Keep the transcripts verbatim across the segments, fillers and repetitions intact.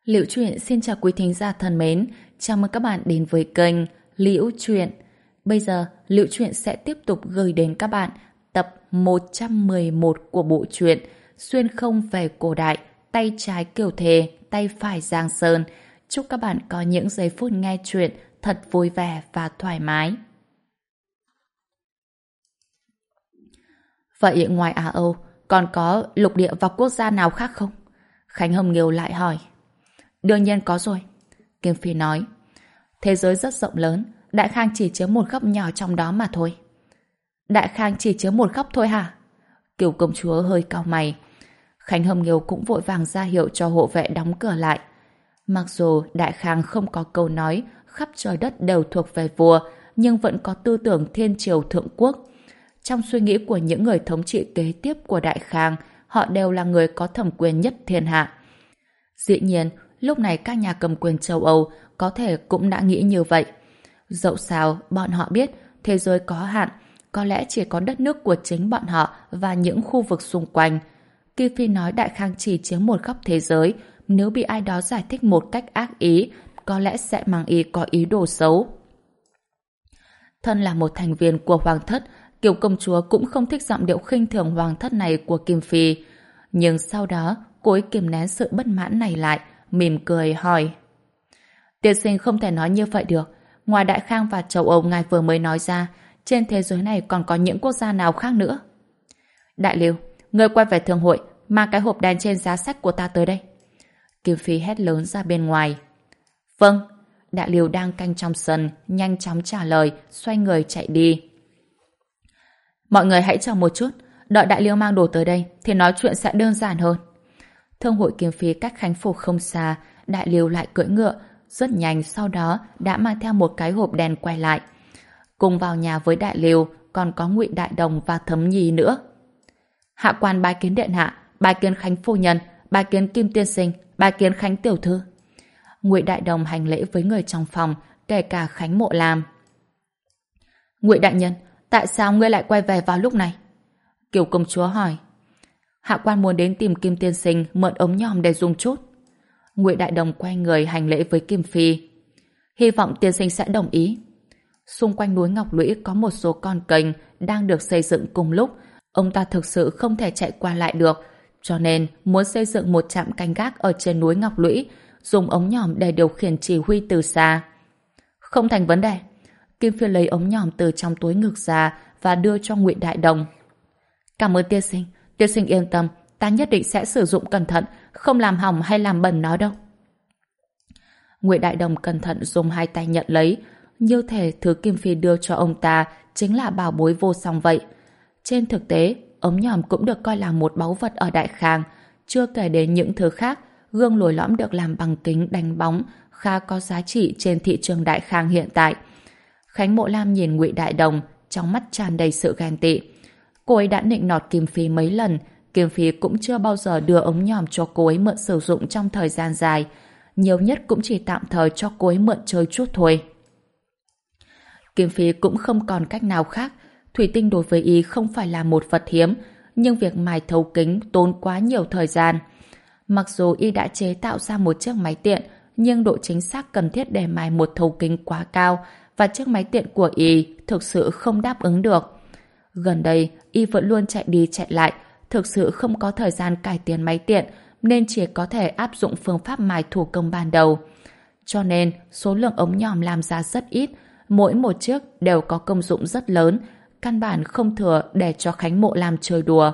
Liễu Chuyện xin chào quý thính giả thân mến, chào mừng các bạn đến với kênh Liễu Chuyện. Bây giờ, Liễu Chuyện sẽ tiếp tục gửi đến các bạn tập một trăm mười một của bộ truyện Xuyên không về cổ đại, tay trái Kiều Thề, tay phải Giang Sơn. Chúc các bạn có những giây phút nghe chuyện thật vui vẻ và thoải mái. Vậy ngoài Á Âu, còn có lục địa và quốc gia nào khác không? Khánh Hồng Nghiêu lại hỏi. Đương nhiên có rồi. Kim Phi nói. Thế giới rất rộng lớn, Đại Khang chỉ chiếm một góc nhỏ trong đó mà thôi. Đại Khang chỉ chiếm một góc thôi hả? Kiều công chúa hơi cau mày. Khánh Hồng Nghiêu cũng vội vàng ra hiệu cho hộ vệ đóng cửa lại. Mặc dù Đại Khang không có câu nói khắp trời đất đều thuộc về vua, nhưng vẫn có tư tưởng thiên triều thượng quốc. Trong suy nghĩ của những người thống trị kế tiếp của Đại Khang, họ đều là người có thẩm quyền nhất thiên hạ. Dĩ nhiên, lúc này các nhà cầm quyền châu Âu có thể cũng đã nghĩ như vậy. Dẫu sao, bọn họ biết thế giới có hạn, có lẽ chỉ có đất nước của chính bọn họ và những khu vực xung quanh. Kim Phi nói Đại Khang chỉ chiếm một góc thế giới, nếu bị ai đó giải thích một cách ác ý, có lẽ sẽ mang ý có ý đồ xấu. Thân là một thành viên của Hoàng thất, Kiều công chúa cũng không thích giọng điệu khinh thường Hoàng thất này của Kim Phi. Nhưng sau đó, cô ấy kiềm nén sự bất mãn này lại, mỉm cười hỏi. Tiên sinh không thể nói như vậy được. Ngoài Đại Khang và châu Âu ngài vừa mới nói ra, trên thế giới này còn có những quốc gia nào khác nữa? Đại Lưu, người quay về thường hội, mang cái hộp đen trên giá sách của ta tới đây. Kim Phi hét lớn ra bên ngoài. Vâng. Đại Lưu đang canh trong sân, nhanh chóng trả lời, xoay người chạy đi. Mọi người hãy chờ một chút, đợi Đại Lưu mang đồ tới đây thì nói chuyện sẽ đơn giản hơn. Thương hội Kim Phi cách Khánh Phủ không xa, Đại Lưu lại cưỡi ngựa, rất nhanh sau đó đã mang theo một cái hộp đen quay lại. Cùng vào nhà với Đại Lưu còn có Ngụy Đại Đồng và Thấm Nhi nữa. Hạ quan bái kiến điện hạ, bái kiến Khánh phu nhân, bái kiến Kim tiên sinh, bái kiến Khánh tiểu thư. Ngụy Đại Đồng hành lễ với người trong phòng, kể cả Khánh Mộ Lam. Ngụy đại nhân, tại sao ngươi lại quay về vào lúc này? Kiều công chúa hỏi. Hạ quan muốn đến tìm Kim tiên sinh mượn ống nhòm để dùng chút. Ngụy Đại Đồng quay người hành lễ với Kim Phi. Hy vọng tiên sinh sẽ đồng ý. Xung quanh núi Ngọc Lũy có một số con kênh đang được xây dựng cùng lúc. Ông ta thực sự không thể chạy qua lại được, cho nên muốn xây dựng một trạm canh gác ở trên núi Ngọc Lũy, dùng ống nhòm để điều khiển chỉ huy từ xa. Không thành vấn đề. Kim Phi lấy ống nhòm từ trong túi ngực ra và đưa cho Ngụy Đại Đồng. Cảm ơn tiên sinh. Tiên sinh yên tâm, ta nhất định sẽ sử dụng cẩn thận, không làm hỏng hay làm bẩn nó đâu. Ngụy Đại Đồng cẩn thận dùng hai tay nhận lấy, như thể thứ Kim Phi đưa cho ông ta chính là bảo bối vô song vậy. Trên thực tế, ống nhòm cũng được coi là một báu vật ở Đại Khang, chưa kể đến những thứ khác, gương lồi lõm được làm bằng kính đánh bóng khá có giá trị trên thị trường Đại Khang hiện tại. Khánh Mộ Lam nhìn Ngụy Đại Đồng, trong mắt tràn đầy sự ghen tị. Cô ấy đã nịnh nọt Kim Phi mấy lần, Kim Phi cũng chưa bao giờ đưa ống nhòm cho cô ấy mượn sử dụng trong thời gian dài, nhiều nhất cũng chỉ tạm thời cho cô ấy mượn chơi chút thôi. Kim Phi cũng không còn cách nào khác, thủy tinh đối với y không phải là một vật hiếm, nhưng việc mài thấu kính tốn quá nhiều thời gian. Mặc dù y đã chế tạo ra một chiếc máy tiện, nhưng độ chính xác cần thiết để mài một thấu kính quá cao, và chiếc máy tiện của y thực sự không đáp ứng được. Gần đây, y vẫn luôn chạy đi chạy lại, thực sự không có thời gian cải tiến máy tiện, nên chỉ có thể áp dụng phương pháp mài thủ công ban đầu. Cho nên, số lượng ống nhòm làm ra rất ít, mỗi một chiếc đều có công dụng rất lớn, căn bản không thừa để cho Khánh Mộ Lam chơi đùa.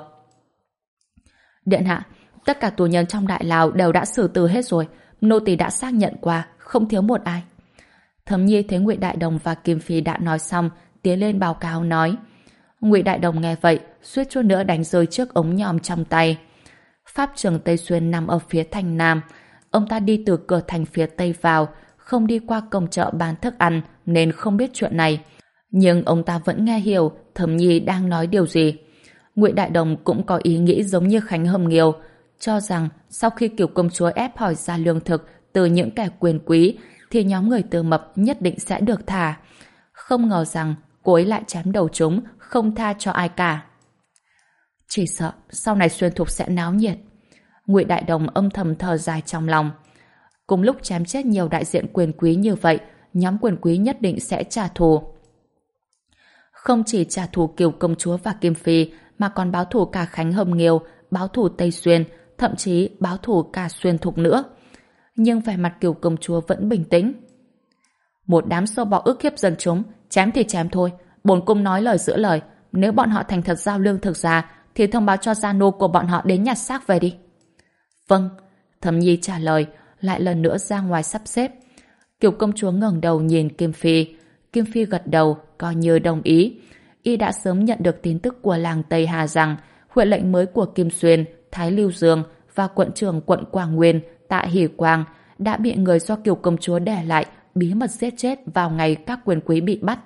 Điện hạ, tất cả tù nhân trong Đại Lao đều đã xử tử hết rồi, nô tỳ đã xác nhận qua, không thiếu một ai. Thấm Nhi thấy Ngụy Đại Đồng và Kim Phi đã nói xong, tiến lên báo cáo nói. Ngụy Đại Đồng nghe vậy, suýt chút nữa đánh rơi chiếc ống nhòm trong tay. Pháp trường Tây Xuyên nằm ở phía thành Nam. Ông ta đi từ cửa thành phía Tây vào, không đi qua cổng chợ bán thức ăn nên không biết chuyện này. Nhưng ông ta vẫn nghe hiểu Thẩm Nhi đang nói điều gì. Ngụy Đại Đồng cũng có ý nghĩ giống như Khánh Hồng Nghiêu, cho rằng sau khi Kiều công chúa ép hỏi ra lương thực từ những kẻ quyền quý thì nhóm người Từ Mập nhất định sẽ được thả. Không ngờ rằng cô ấy lại chém đầu chúng, không tha cho ai cả. Chỉ sợ sau này Xuyên Thục sẽ náo nhiệt. Ngụy Đại Đồng âm thầm thở dài trong lòng. cùng lúc chém chết nhiều đại diện quyền quý như vậy, nhóm quyền quý nhất định sẽ trả thù. Không chỉ trả thù Kiều công chúa và Kim Phi, mà còn báo thù cả Khánh Hồng Nghiêu, báo thù Tây Xuyên, thậm chí báo thù cả Xuyên Thục nữa. Nhưng vẻ mặt Kiều công chúa vẫn bình tĩnh. Một đám sâu bọ ức hiếp dân chúng, chém thì chém thôi. Bổn cung nói lời giữ lời, nếu bọn họ thành thật giao lương thực ra, thì thông báo cho gia nô của bọn họ đến nhặt xác về đi. Vâng, Thẩm Nhi trả lời, lại lần nữa ra ngoài sắp xếp. Kiều công chúa ngẩng đầu nhìn Kim Phi. Kim Phi gật đầu, coi như đồng ý. Y đã sớm nhận được tin tức của làng Tây Hà rằng huyện lệnh mới của Kim Xuyên, Thái Lưu Dương và quận trưởng quận Quảng Nguyên, Tạ Hỷ Quang đã bị người do Kiều công chúa để lại bí mật giết chết vào ngày các quyền quý bị bắt.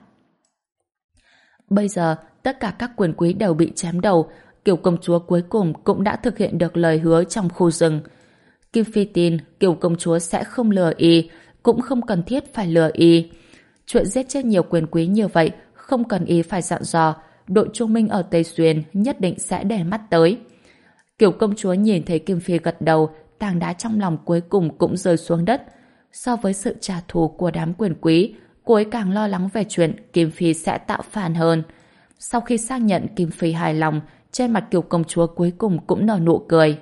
Bây giờ, tất cả các quyền quý đều bị chém đầu. Kiều công chúa cuối cùng cũng đã thực hiện được lời hứa trong khu rừng. Kim Phi tin Kiều công chúa sẽ không lừa y, cũng không cần thiết phải lừa y. Chuyện giết chết nhiều quyền quý như vậy không cần y phải dặn dò, đội trung minh ở Tây Xuyên nhất định sẽ để mắt tới. Kiều công chúa nhìn thấy Kim Phi gật đầu, tảng đá trong lòng cuối cùng cũng rơi xuống đất. So với sự trả thù của đám quyền quý, cô ấy càng lo lắng về chuyện Kim Phi sẽ tạo phản hơn. Sau khi xác nhận Kim Phi hài lòng, trên mặt Kiều công chúa cuối cùng cũng nở nụ cười.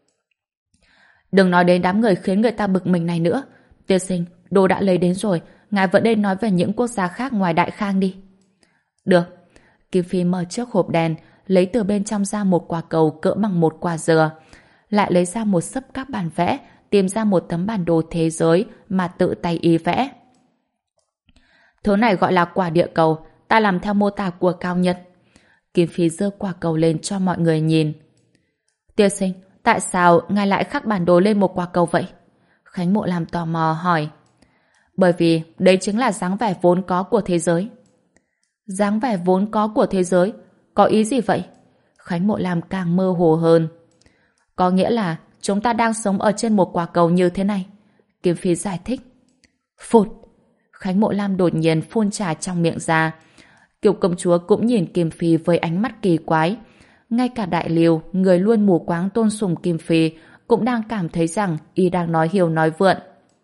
Đừng nói đến đám người khiến người ta bực mình này nữa. Tiên sinh, đồ đã lấy đến rồi, ngài vẫn nên nói về những quốc gia khác ngoài Đại Khang đi. Được. Kim Phi mở chiếc hộp đèn, lấy từ bên trong ra một quả cầu cỡ bằng một quả dừa, lại lấy ra một xấp các bản vẽ, tìm ra một tấm bản đồ thế giới mà tự tay y vẽ. Thứ này gọi là quả địa cầu, ta làm theo mô tả của cao nhân. Kim Phi giơ quả cầu lên cho mọi người nhìn. Tiên sinh, tại sao ngài lại khắc bản đồ lên một quả cầu vậy? Khánh Mộ làm tò mò hỏi. Bởi vì đấy chính là dáng vẻ vốn có của thế giới. Dáng vẻ vốn có của thế giới? Có ý gì vậy? Khánh Mộ làm càng mơ hồ hơn. Có nghĩa là chúng ta đang sống ở trên một quả cầu như thế này. Kim Phi giải thích. Phụt! Khánh Mộ Lam đột nhiên phun trà trong miệng ra. Kiều công chúa cũng nhìn Kim Phi với ánh mắt kỳ quái. Ngay cả Đại Liêu, người luôn mù quáng tôn sùng Kim Phi, cũng đang cảm thấy rằng y đang nói hiều nói vượn.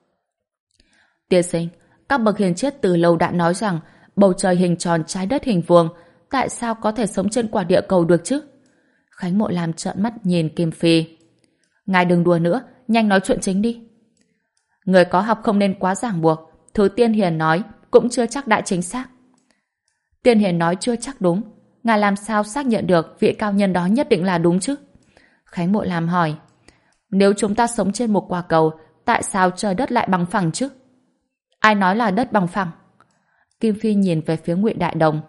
Tiên sinh, các bậc hiền triết từ lâu đã nói rằng bầu trời hình tròn, trái đất hình vuông, tại sao có thể sống trên quả địa cầu được chứ? Khánh Mộ Lam trợn mắt nhìn Kim Phi. Ngài đừng đùa nữa, nhanh nói chuyện chính đi. Người có học không nên quá ràng buộc, thứ Tiên Hiền nói cũng chưa chắc đã chính xác. Tiên Hiền nói chưa chắc đúng, ngài làm sao xác nhận được vị cao nhân đó nhất định là đúng chứ? Khánh Mộ Lam hỏi. Nếu chúng ta sống trên một quả cầu, tại sao trời đất lại bằng phẳng chứ? Ai nói là đất bằng phẳng? Kim Phi nhìn về phía Ngụy Đại Đồng.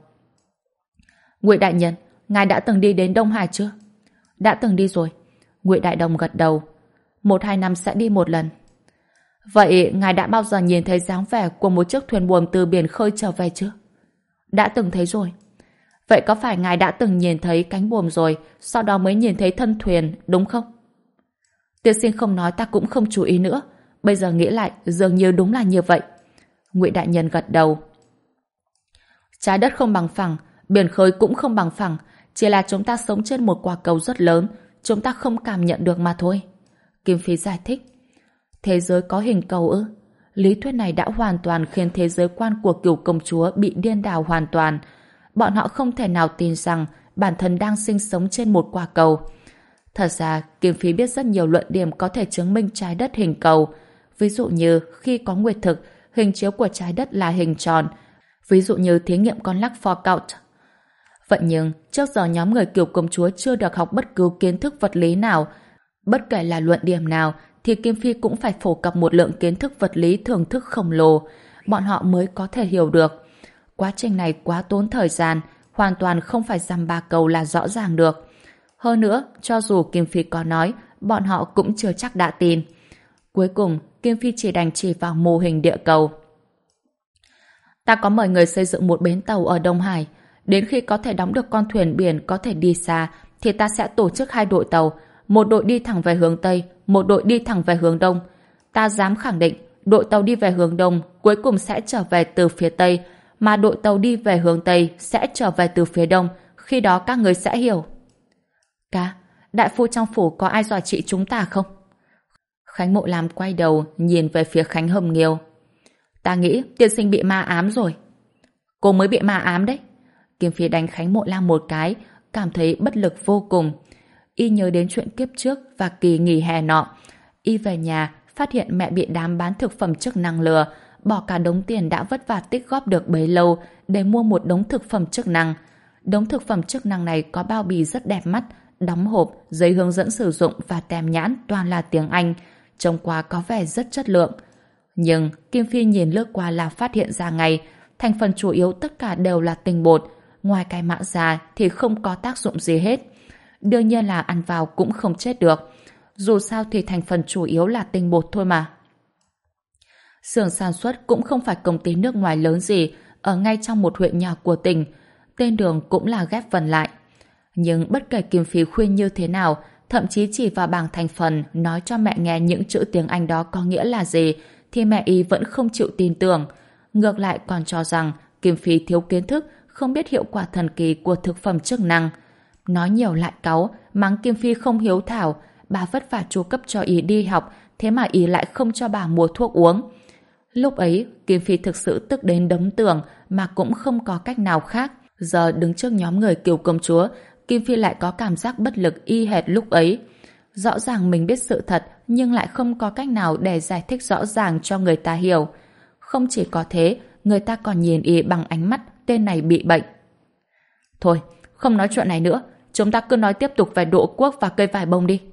Ngụy đại nhân, ngài đã từng đi đến Đông Hải chưa? Đã từng đi rồi. Ngụy Đại Đồng gật đầu. Một hai năm sẽ đi một lần. Vậy ngài đã bao giờ nhìn thấy dáng vẻ của một chiếc thuyền buồm từ biển khơi trở về chưa? Đã từng thấy rồi. Vậy có phải ngài đã từng nhìn thấy cánh buồm rồi, sau đó mới nhìn thấy thân thuyền, đúng không? Tiên sinh không nói ta cũng không chú ý nữa. Bây giờ nghĩ lại, dường như đúng là như vậy. Ngụy đại nhân gật đầu. Trái đất không bằng phẳng, biển khơi cũng không bằng phẳng, chỉ là chúng ta sống trên một quả cầu rất lớn, chúng ta không cảm nhận được mà thôi. Kim Phi giải thích. Thế giới có hình cầu ư? Lý thuyết này đã hoàn toàn khiến thế giới quan của Cửu công chúa bị điên đảo hoàn toàn. Bọn họ không thể nào tin rằng bản thân đang sinh sống trên một quả cầu. Thật ra, Kim Phi biết rất nhiều luận điểm có thể chứng minh trái đất hình cầu. Ví dụ như khi có nguyệt thực, hình chiếu của trái đất là hình tròn. Ví dụ như thí nghiệm con lắc Foucault. Vậy nhưng, trước giờ nhóm người Kiều công chúa chưa được học bất cứ kiến thức vật lý nào. Bất kể là luận điểm nào, thì Kim Phi cũng phải phổ cập một lượng kiến thức vật lý thưởng thức khổng lồ. Bọn họ mới có thể hiểu được. Quá trình này quá tốn thời gian, hoàn toàn không phải dăm ba câu là rõ ràng được. Hơn nữa, cho dù Kim Phi có nói, bọn họ cũng chưa chắc đã tin. Cuối cùng, Kim Phi chỉ đành chỉ vào mô hình địa cầu. Ta có mời người xây dựng một bến tàu ở Đông Hải. Đến khi có thể đóng được con thuyền biển có thể đi xa, thì ta sẽ tổ chức hai đội tàu. Một đội đi thẳng về hướng Tây, một đội đi thẳng về hướng Đông. Ta dám khẳng định, đội tàu đi về hướng Đông cuối cùng sẽ trở về từ phía Tây, mà đội tàu đi về hướng Tây sẽ trở về từ phía Đông. Khi đó các người sẽ hiểu. Ca, đại phu trong phủ có ai giỏi trị chúng ta không? Khánh Mộ Lam quay đầu nhìn về phía Khánh Hồng Nghiêu. Ta nghĩ tiên sinh bị ma ám rồi. Cô mới bị ma ám đấy. Kim Phi đánh Khánh Mộ Lam một cái, cảm thấy bất lực vô cùng. Y nhớ đến chuyện kiếp trước và kỳ nghỉ hè nọ. Y về nhà, phát hiện mẹ bị đám bán thực phẩm chức năng lừa, bỏ cả đống tiền đã vất vả tích góp được bấy lâu để mua một đống thực phẩm chức năng. Đống thực phẩm chức năng này có bao bì rất đẹp mắt, đóng hộp, giấy hướng dẫn sử dụng và tem nhãn toàn là tiếng Anh, trông qua có vẻ rất chất lượng. Nhưng Kim Phi nhìn lướt qua là phát hiện ra ngay, thành phần chủ yếu tất cả đều là tinh bột, ngoài cái mạ ra thì không có tác dụng gì hết. Đương nhiên là ăn vào cũng không chết được. Dù sao thì thành phần chủ yếu là tinh bột thôi mà. Xưởng sản xuất cũng không phải công ty nước ngoài lớn gì, ở ngay trong một huyện nhỏ của tỉnh. Tên đường cũng là ghép vần lại. Nhưng bất kể Kim Phi khuyên như thế nào, thậm chí chỉ vào bảng thành phần nói cho mẹ nghe những chữ tiếng Anh đó có nghĩa là gì, thì mẹ ý vẫn không chịu tin tưởng. Ngược lại còn cho rằng Kim Phi thiếu kiến thức, không biết hiệu quả thần kỳ của thực phẩm chức năng. Nói nhiều lại cáu, mắng Kim Phi không hiếu thảo. Bà vất vả chu cấp cho ý đi học, thế mà ý lại không cho bà mua thuốc uống. Lúc ấy, Kim Phi thực sự tức đến đấm tường mà cũng không có cách nào khác. Giờ đứng trước nhóm người Kiều công chúa, Kim Phi lại có cảm giác bất lực y hệt lúc ấy. Rõ ràng mình biết sự thật, nhưng lại không có cách nào để giải thích rõ ràng cho người ta hiểu. Không chỉ có thế, người ta còn nhìn y bằng ánh mắt tên này bị bệnh. Thôi, không nói chuyện này nữa, chúng ta cứ nói tiếp tục về độ quốc và cây vải bông đi.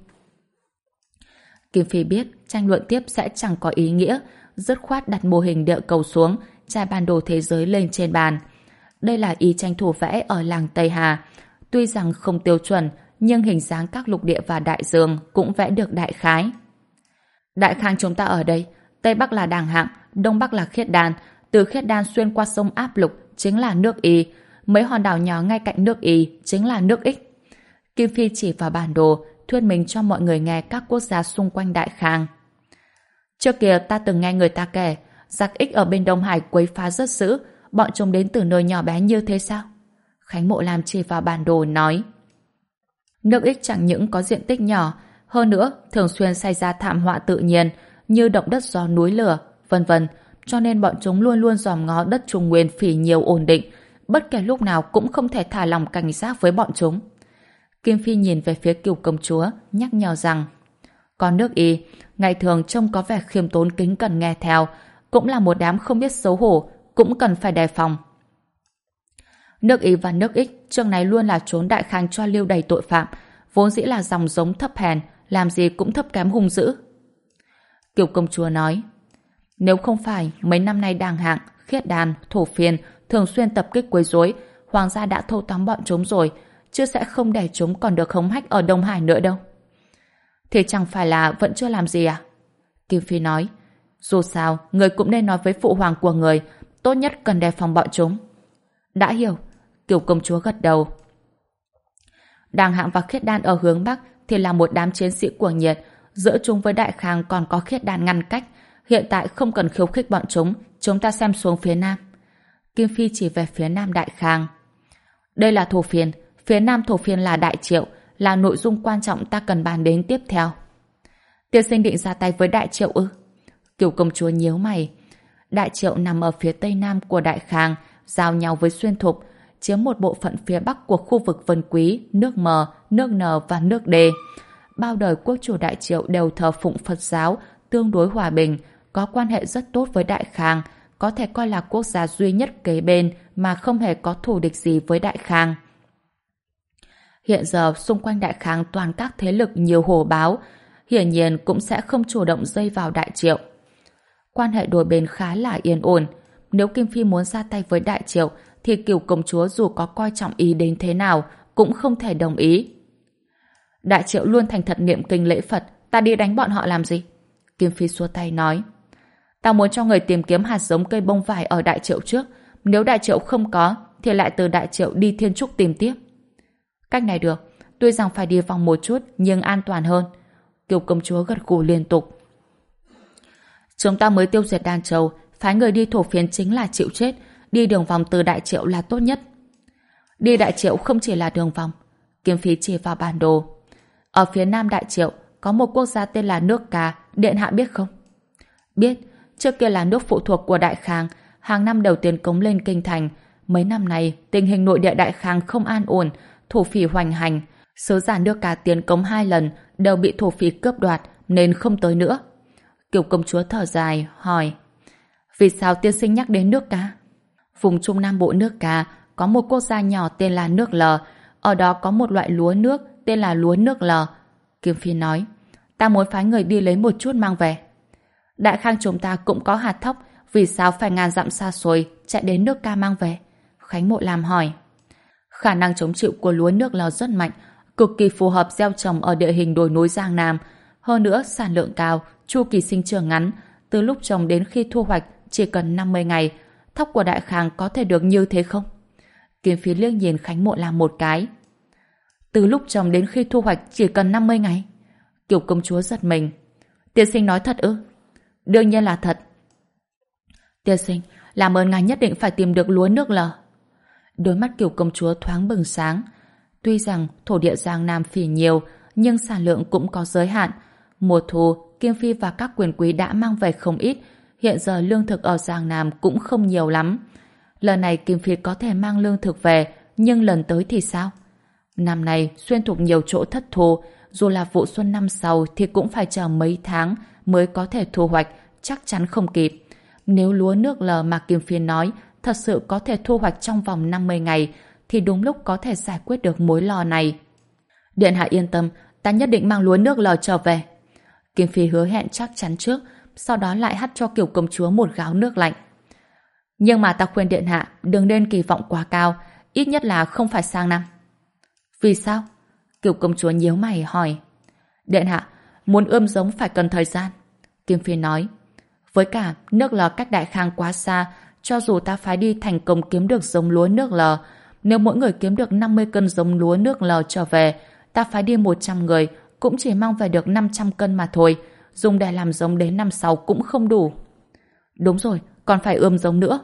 Kim Phi biết tranh luận tiếp sẽ chẳng có ý nghĩa, dứt khoát đặt mô hình địa cầu xuống, trải bản đồ thế giới lên trên bàn. Đây là ý tranh thủ vẽ ở làng Tây Hà. Tuy rằng không tiêu chuẩn, nhưng hình dáng các lục địa và đại dương cũng vẽ được đại khái. Đại khang chúng ta ở đây, Tây Bắc là Đàng Hạng, Đông Bắc là Khiết Đan, từ Khiết Đan xuyên qua sông Áp Lục chính là nước Y, mấy hòn đảo nhỏ ngay cạnh nước Y chính là nước Ích. Kim Phi chỉ vào bản đồ, thuyết minh cho mọi người nghe các quốc gia xung quanh Đại Khang. Trước kia ta từng nghe người ta kể, giặc Ích ở bên Đông Hải quấy phá rất dữ, bọn chúng đến từ nơi nhỏ bé như thế sao? Khánh Mộ Lam chỉ vào bản đồ nói. Nước Ích chẳng những có diện tích nhỏ, hơn nữa thường xuyên xảy ra thảm họa tự nhiên như động đất, gió, núi lửa, vân vân, cho nên bọn chúng luôn luôn dòm ngó đất Trung Nguyên phỉ nhiều ổn định, bất kể lúc nào cũng không thể thả lòng cảnh giác với bọn chúng. Kim Phi nhìn về phía Kiều công chúa, nhắc nhở rằng còn nước Y, ngày thường trông có vẻ khiêm tốn kính cẩn nghe theo, cũng là một đám không biết xấu hổ, cũng cần phải đề phòng. Nước Y và nước Ích trước này luôn là trốn Đại Khang cho lưu đầy tội phạm, vốn dĩ là dòng giống thấp hèn, làm gì cũng thấp kém hung dữ. Kiều công chúa nói, nếu không phải mấy năm nay Đàng Hạng, Khiết Đan, Thổ Phiên thường xuyên tập kích quấy rối, hoàng gia đã thâu tóm bọn chúng rồi, chứ sẽ không để chúng còn được hống hách ở Đông Hải nữa đâu. Thì chẳng phải là vẫn chưa làm gì à? Kim Phi nói, dù sao, người cũng nên nói với phụ hoàng của người, tốt nhất cần đề phòng bọn chúng. Đã hiểu. Kiều công chúa gật đầu. Đàng Hạng và Khiết Đan ở hướng Bắc thì là một đám chiến sĩ cuồng nhiệt, giữa chúng với Đại Khang còn có Khiết Đan ngăn cách, hiện tại không cần khiêu khích bọn chúng, chúng ta xem xuống phía Nam. Kim Phi chỉ về phía Nam Đại Khang. Đây là Thổ Phiên, phía Nam Thổ Phiên là Đại Triệu, là nội dung quan trọng ta cần bàn đến tiếp theo. Tiên sinh định ra tay với Đại Triệu ư? Kiều công chúa nhíu mày. Đại Triệu nằm ở phía tây nam của Đại Khang, giao nhau với Xuyên Thục, chiếm một bộ phận phía bắc của khu vực Vân Quý, nước Mờ, nước Nờ và nước Đê. Bao đời quốc chủ Đại Triệu đều thờ phụng Phật giáo, tương đối hòa bình, có quan hệ rất tốt với Đại Khang, có thể coi là quốc gia duy nhất kế bên mà không hề có thù địch gì với Đại Khang. Hiện giờ xung quanh Đại Khang toàn các thế lực nhiều hổ báo, hiển nhiên cũng sẽ không chủ động dây vào Đại Triệu. Quan hệ đôi bên khá là yên ổn. Nếu Kim Phi muốn ra tay với Đại Triệu thì Kiều công chúa dù có coi trọng ý đến thế nào cũng không thể đồng ý. Đại Triệu luôn thành thật niệm kinh lễ Phật, ta đi đánh bọn họ làm gì? Kim Phi xua tay nói, ta muốn cho người tìm kiếm hạt giống cây bông vải ở Đại Triệu trước, nếu Đại Triệu không có thì lại từ Đại Triệu đi Thiên Trúc tìm tiếp. Cách này được, tuy rằng phải đi vòng một chút nhưng an toàn hơn. Kiều công chúa gật gù liên tục. Chúng ta mới tiêu diệt Đan Châu, phái người đi Thổ Phiên chính là chịu chết, đi đường vòng từ Đại Triệu là tốt nhất. Đi Đại Triệu không chỉ là đường vòng. Kim Phi chỉ vào bản đồ. Ở phía nam Đại Triệu có một quốc gia tên là nước Ca, điện hạ biết không? Biết, trước kia là nước phụ thuộc của Đại Khang, hàng năm đều tiến cống lên kinh thành. Mấy năm này, tình hình nội địa Đại Khang không an ổn, thổ phỉ hoành hành. Sứ giả nước Ca tiến cống hai lần đều bị thổ phỉ cướp đoạt nên không tới nữa. Kiều công chúa thở dài, hỏi: vì sao tiên sinh nhắc đến nước Ca? Vùng Trung Nam Bộ nước Ca có một quốc gia nhỏ tên là nước L, ở đó có một loại lúa nước tên là lúa nước L. Kim Phi nói: ta muốn phái người đi lấy một chút mang về. Đại Khang chúng ta cũng có hạt thóc, vì sao phải ngàn dặm xa xôi chạy đến nước Ca mang về? Khánh Mộ Lam hỏi. Khả năng chống chịu của lúa nước L rất mạnh, cực kỳ phù hợp gieo trồng ở địa hình đồi núi Giang Nam. Hơn nữa sản lượng cao, chu kỳ sinh trưởng ngắn, từ lúc trồng đến khi thu hoạch chỉ cần năm mươi ngày. Thóc của Đại Khang có thể được như thế không? Kim Phi liếc nhìn Khánh Mộ Lam một cái. Từ lúc trồng đến khi thu hoạch chỉ cần năm mươi ngày. Kiều công chúa giật mình. Tiên sinh nói thật ư? Đương nhiên là thật. Tiên sinh, làm ơn ngài nhất định phải tìm được lúa nước L. Đôi mắt Kiều công chúa thoáng bừng sáng. Tuy rằng thổ địa Giang Nam phỉ nhiều, nhưng sản lượng cũng có giới hạn. Mùa thu, Kim Phi và các quyền quý đã mang về không ít. Hiện giờ lương thực ở Giang Nam cũng không nhiều lắm. Lần này Kim Phi có thể mang lương thực về, nhưng lần tới thì sao? Năm nay xuyên thục nhiều chỗ thất thu, dù là vụ xuân năm sau thì cũng phải chờ mấy tháng mới có thể thu hoạch, chắc chắn không kịp. Nếu lúa nước L mà Kim Phi nói thật sự có thể thu hoạch trong vòng năm mươi ngày, thì đúng lúc có thể giải quyết được mối lo này. Điện hạ yên tâm, ta nhất định mang lúa nước L trở về. Kim Phi hứa hẹn chắc chắn trước, sau đó lại hắt cho Kiều công chúa một gáo nước lạnh. Nhưng mà ta khuyên điện hạ đừng nên kỳ vọng quá cao, ít nhất là không phải sang năm. Vì sao? Kiều công chúa nhíu mày hỏi. Điện hạ, muốn ươm giống phải cần thời gian. Kim Phi nói. Với cả nước L cách Đại Khang quá xa, cho dù ta phái đi thành công kiếm được giống lúa nước L, nếu mỗi người kiếm được năm mươi cân giống lúa nước L trở về, ta phái đi một trăm người cũng chỉ mang về được năm trăm cân mà thôi, dùng để làm giống đến năm sau cũng không đủ. Đúng rồi, còn phải ươm giống nữa.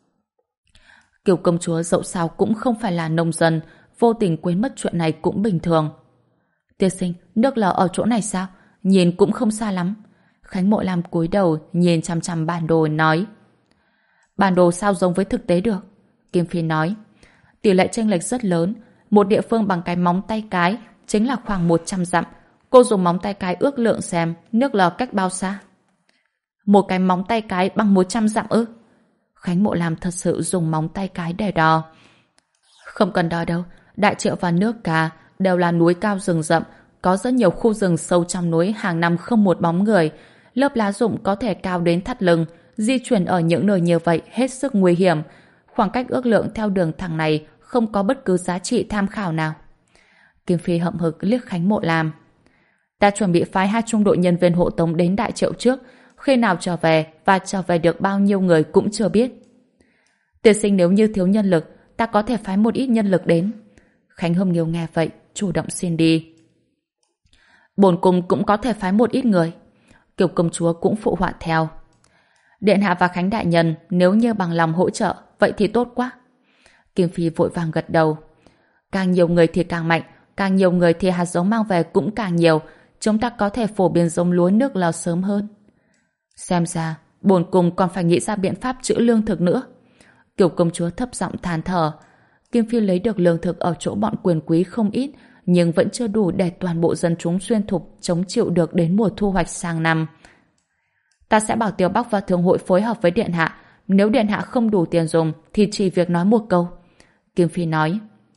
Kiều công chúa dẫu sao cũng không phải là nông dân, vô tình quên mất chuyện này cũng bình thường. Tiên sinh, nước L ở chỗ này sao? Nhìn cũng không xa lắm. Khánh Mộ Lam cúi đầu nhìn chằm chằm bản đồ nói. Bản đồ sao giống với thực tế được? Kim Phi nói. Tỷ lệ chênh lệch rất lớn, một địa phương bằng cái móng tay cái chính là khoảng một trăm dặm. Cô dùng móng tay cái ước lượng xem nước L cách bao xa. Một cái móng tay cái bằng một trăm dặm ư? Khánh Mộ Lam thật sự dùng móng tay cái để đo. Không cần đo đâu, Đại Triệu và nước Ca đều là núi cao rừng rậm, có rất nhiều khu rừng sâu trong núi, hàng năm không một bóng người. Lớp lá rụng có thể cao đến thắt lưng, di chuyển ở những nơi như vậy hết sức nguy hiểm. Khoảng cách ước lượng theo đường thẳng này không có bất cứ giá trị tham khảo nào. Kim Phi hậm hực liếc Khánh Mộ Lam. Ta chuẩn bị phái hai trung đội nhân viên hộ tống đến Đại Triệu trước, khi nào trở về và trở về được bao nhiêu người cũng chưa biết. Tiên sinh, nếu như thiếu nhân lực, ta có thể phái một ít nhân lực đến. Khánh Hâm Nghiêu nghe vậy, chủ động xin đi. Bổn cung cũng có thể phái một ít người. Kiều công chúa cũng phụ họa theo. Điện hạ và Khánh đại nhân nếu như bằng lòng hỗ trợ, vậy thì tốt quá. Kim Phi vội vàng gật đầu. Càng nhiều người thì càng mạnh, càng nhiều người thì hạt giống mang về cũng càng nhiều, chúng ta có thể phổ biến giống lúa nước L sớm hơn. Xem ra, bổn cung còn phải nghĩ ra biện pháp trữ lương thực nữa. Kiều công chúa thấp giọng than thở. Kim Phi lấy được lương thực ở chỗ bọn quyền quý không ít, nhưng vẫn chưa đủ để toàn bộ dân chúng xuyên thục chống chịu được đến mùa thu hoạch sang năm. Ta sẽ bảo Tiêu Bắc và Thương hội phối hợp với Điện hạ. Nếu Điện hạ không đủ tiền dùng thì chỉ việc nói một câu. Kim Phi nói.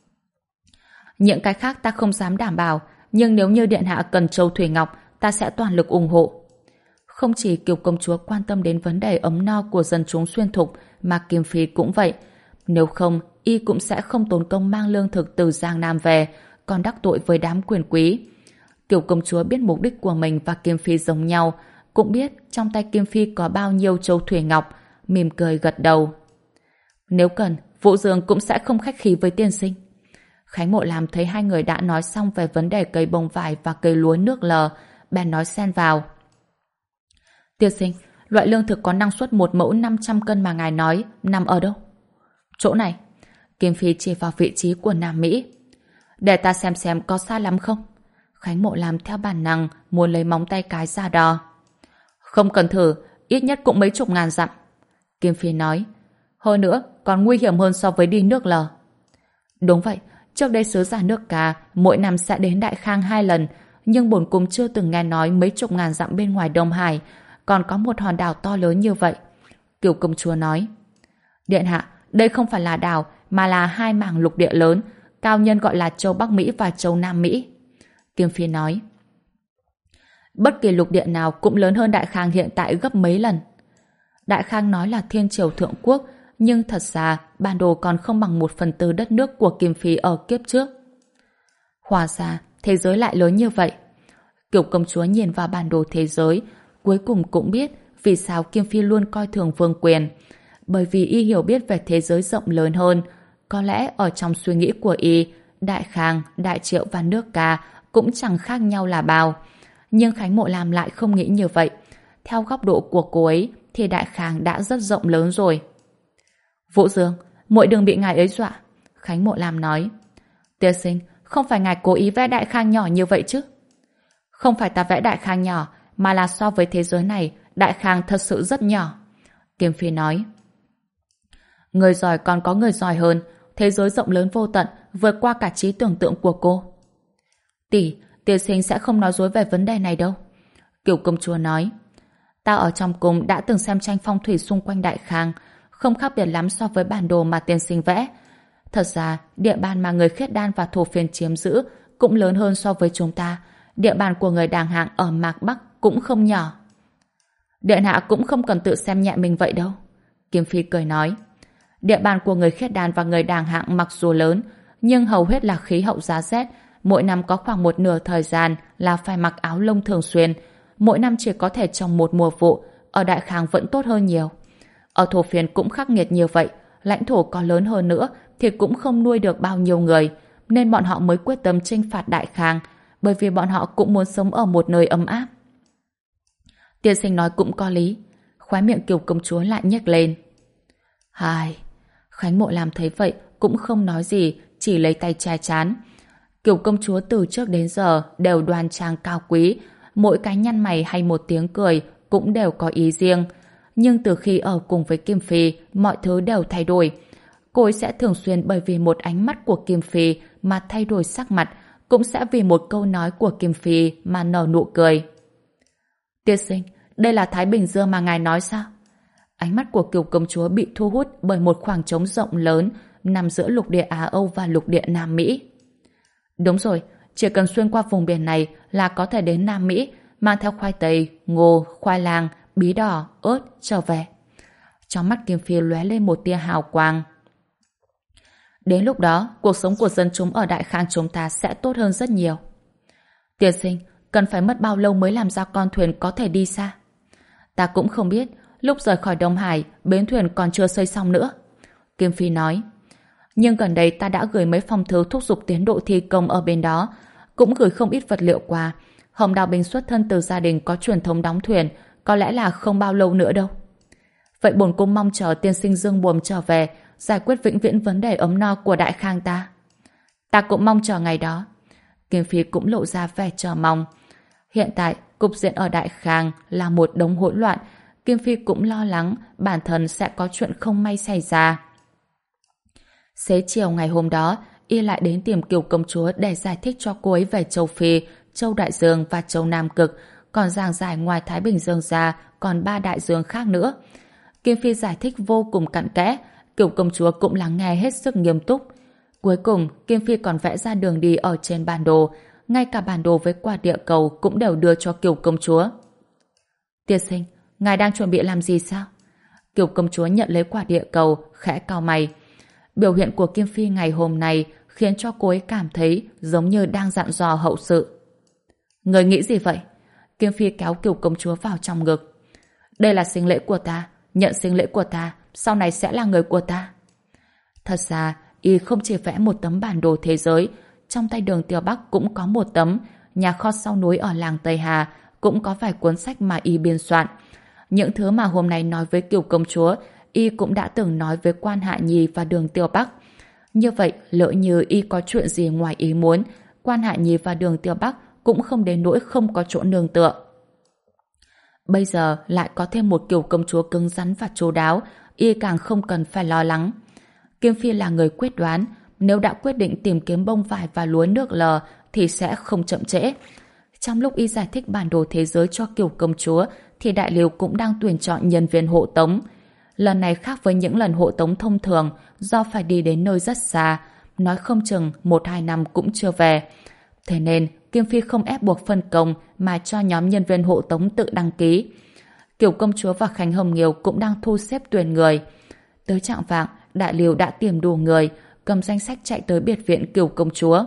Những cái khác ta không dám đảm bảo, nhưng nếu như Điện hạ cần châu thủy ngọc, ta sẽ toàn lực ủng hộ. Không chỉ Kiều công chúa quan tâm đến vấn đề ấm no của dân chúng xuyên thục, mà Kim Phi cũng vậy. Nếu không, y cũng sẽ không tốn công mang lương thực từ Giang Nam về, còn đắc tội với đám quyền quý. Kiều công chúa biết mục đích của mình và Kim Phi giống nhau, cũng biết trong tay Kim Phi có bao nhiêu châu thủy ngọc, mỉm cười gật đầu. Nếu cần, Vũ Dương cũng sẽ không khách khí với tiên sinh. Khánh Mộ Lam thấy hai người đã nói xong về vấn đề cây bông vải và cây lúa nước L, bèn nói xen vào. Tiên sinh, loại lương thực có năng suất một mẫu năm trăm cân mà ngài nói nằm ở đâu? Chỗ này. Kim Phi chỉ vào vị trí của Nam Mỹ. Để ta xem xem có xa lắm không? Khánh Mộ làm theo bản năng muốn lấy móng tay cái ra đo. Không cần thử, ít nhất cũng mấy chục ngàn dặm. Kim Phi nói. Hơn nữa, còn nguy hiểm hơn so với đi nước lờ. Đúng vậy, trước đây sứ giả nước Cà mỗi năm sẽ đến Đại Khang hai lần, nhưng bổn cung chưa từng nghe nói mấy chục ngàn dặm bên ngoài Đông Hải còn có một hòn đảo to lớn như vậy. Kiều công chúa nói. Điện hạ, đây không phải là đảo mà là hai mảng lục địa lớn, cao nhân gọi là châu Bắc Mỹ và châu Nam Mỹ. Kim Phi nói. Bất kỳ lục địa nào cũng lớn hơn Đại Khang hiện tại gấp mấy lần. Đại Khang nói là thiên triều thượng quốc, nhưng thật ra bản đồ còn không bằng một phần tư đất nước của Kim Phi ở kiếp trước. Hóa ra, thế giới lại lớn như vậy. Kiều công chúa nhìn vào bản đồ thế giới, cuối cùng cũng biết vì sao Kim Phi luôn coi thường vương quyền. Bởi vì y hiểu biết về thế giới rộng lớn hơn. Có lẽ ở trong suy nghĩ của y, Đại Khang, Đại Triệu và nước Cà cũng chẳng khác nhau là bao. Nhưng Khánh Mộ Lam lại không nghĩ như vậy. Theo góc độ của cô ấy, thì Đại Khang đã rất rộng lớn rồi. Vũ Dương, muội đừng bị ngài ấy dọa. Khánh Mộ Lam nói. Tiên sinh, không phải ngài cố ý vẽ Đại Khang nhỏ như vậy chứ? Không phải ta vẽ Đại Khang nhỏ, mà là so với thế giới này, Đại Khang thật sự rất nhỏ. Kim Phi nói. Người giỏi còn có người giỏi hơn, thế giới rộng lớn vô tận, vượt qua cả trí tưởng tượng của cô. Tỷ, tiên sinh sẽ không nói dối về vấn đề này đâu. Kiều công chúa nói. Ta ở trong cung đã từng xem tranh phong thủy xung quanh Đại Khang, không khác biệt lắm so với bản đồ mà tiên sinh vẽ. Thật ra, địa bàn mà người Khiết Đan và Thổ Phiên chiếm giữ cũng lớn hơn so với chúng ta. Địa bàn của người Đàng Hạng ở Mạc Bắc cũng không nhỏ. Điện hạ cũng không cần tự xem nhẹ mình vậy đâu. Kim Phi cười nói. Địa bàn của người Khiết Đan và người Đàng Hạng mặc dù lớn, nhưng hầu hết là khí hậu giá rét. Mỗi năm có khoảng một nửa thời gian là phải mặc áo lông thường xuyên. Mỗi năm chỉ có thể trồng một mùa vụ. Ở Đại Khang vẫn tốt hơn nhiều. Ở Thổ Phiên cũng khắc nghiệt như vậy. Lãnh thổ có lớn hơn nữa thì cũng không nuôi được bao nhiêu người, nên bọn họ mới quyết tâm chinh phạt Đại Khang, bởi vì bọn họ cũng muốn sống ở một nơi ấm áp. Tiên sinh nói cũng có lý. Khóe miệng Kiều công chúa lại nhếch lên. Hai. Khánh Mộ Lam thấy vậy cũng không nói gì, chỉ lấy tay che chán. Kiều công chúa từ trước đến giờ đều đoan trang cao quý, mỗi cái nhăn mày hay một tiếng cười cũng đều có ý riêng. Nhưng từ khi ở cùng với Kim Phi, mọi thứ đều thay đổi. Cô ấy sẽ thường xuyên bởi vì một ánh mắt của Kim Phi mà thay đổi sắc mặt, cũng sẽ vì một câu nói của Kim Phi mà nở nụ cười. Tiên sinh, đây là Thái Bình Dương mà ngài nói sao? Ánh mắt của Kiều công chúa bị thu hút bởi một khoảng trống rộng lớn nằm giữa lục địa Á Âu và lục địa Nam Mỹ. Đúng rồi, chỉ cần xuyên qua vùng biển này là có thể đến Nam Mỹ, mang theo khoai tây, ngô, khoai lang, bí đỏ, ớt trở về. Trong mắt Kim Phi lóe lên một tia hào quang. Đến lúc đó, cuộc sống của dân chúng ở Đại Khang chúng ta sẽ tốt hơn rất nhiều. Tiên sinh, cần phải mất bao lâu mới làm ra con thuyền có thể đi xa? Ta cũng không biết, lúc rời khỏi Đông Hải, bến thuyền còn chưa xây xong nữa. Kim Phi nói. Nhưng gần đây ta đã gửi mấy phong thư thúc giục tiến độ thi công ở bên đó, cũng gửi không ít vật liệu qua. Hồng Đào Bình xuất thân từ gia đình có truyền thống đóng thuyền, có lẽ là không bao lâu nữa đâu. Vậy bổn cung mong chờ tiên sinh Dương Buồm trở về, giải quyết vĩnh viễn vấn đề ấm no của Đại Khang ta. Ta cũng mong chờ ngày đó. Kim Phi cũng lộ ra vẻ chờ mong. Hiện tại, cục diện ở Đại Khang là một đống hỗn loạn. Kim Phi cũng lo lắng bản thân sẽ có chuyện không may xảy ra. Xế chiều ngày hôm đó, y lại đến tìm Kiều công chúa để giải thích cho cô ấy về châu Phi, châu Đại Dương và châu Nam Cực, còn giảng giải ngoài Thái Bình Dương ra còn ba đại dương khác nữa. Kim Phi giải thích vô cùng cặn kẽ, Kiều công chúa cũng lắng nghe hết sức nghiêm túc. Cuối cùng, Kim Phi còn vẽ ra đường đi ở trên bản đồ, ngay cả bản đồ với quả địa cầu cũng đều đưa cho Kiều công chúa. Tiên sinh, ngài đang chuẩn bị làm gì sao? Kiều công chúa nhận lấy quả địa cầu, khẽ cau mày. Biểu hiện của Kim Phi ngày hôm nay khiến cho cô ấy cảm thấy giống như đang dặn dò hậu sự. Người nghĩ gì vậy? Kim Phi kéo Kiều công chúa vào trong ngực. Đây là sinh lễ của ta, nhận sinh lễ của ta, sau này sẽ là người của ta. Thật ra, y không chỉ vẽ một tấm bản đồ thế giới, trong tay Đường Tiêu Bắc cũng có một tấm, nhà kho sau núi ở làng Tây Hà cũng có vài cuốn sách mà y biên soạn. Những thứ mà hôm nay nói với Kiều công chúa, y cũng đã từng nói với Quan Hạ Nhi và Đường Tiêu Bắc. Như vậy, lỡ như y có chuyện gì ngoài ý muốn, Quan Hạ Nhi và Đường Tiêu Bắc cũng không đến nỗi không có chỗ nương tựa. Bây giờ lại có thêm một kiểu công chúa cứng rắn và chu đáo, y càng không cần phải lo lắng. Kim Phi là người quyết đoán, nếu đã quyết định tìm kiếm bông vải và lúa nước lờ thì sẽ không chậm trễ. Trong lúc y giải thích bản đồ thế giới cho kiểu công chúa thì Đại Liêu cũng đang tuyển chọn nhân viên hộ tống. Lần này khác với những lần hộ tống thông thường do phải đi đến nơi rất xa, nói không chừng một hai năm cũng chưa về. Thế nên Kim Phi không ép buộc phân công mà cho nhóm nhân viên hộ tống tự đăng ký. Kiều công chúa và Khánh Hồng Nghiêu cũng đang thu xếp tuyển người. Tới trạng vạng, Đại Liêu đã tìm đủ người, cầm danh sách chạy tới biệt viện Kiều công chúa.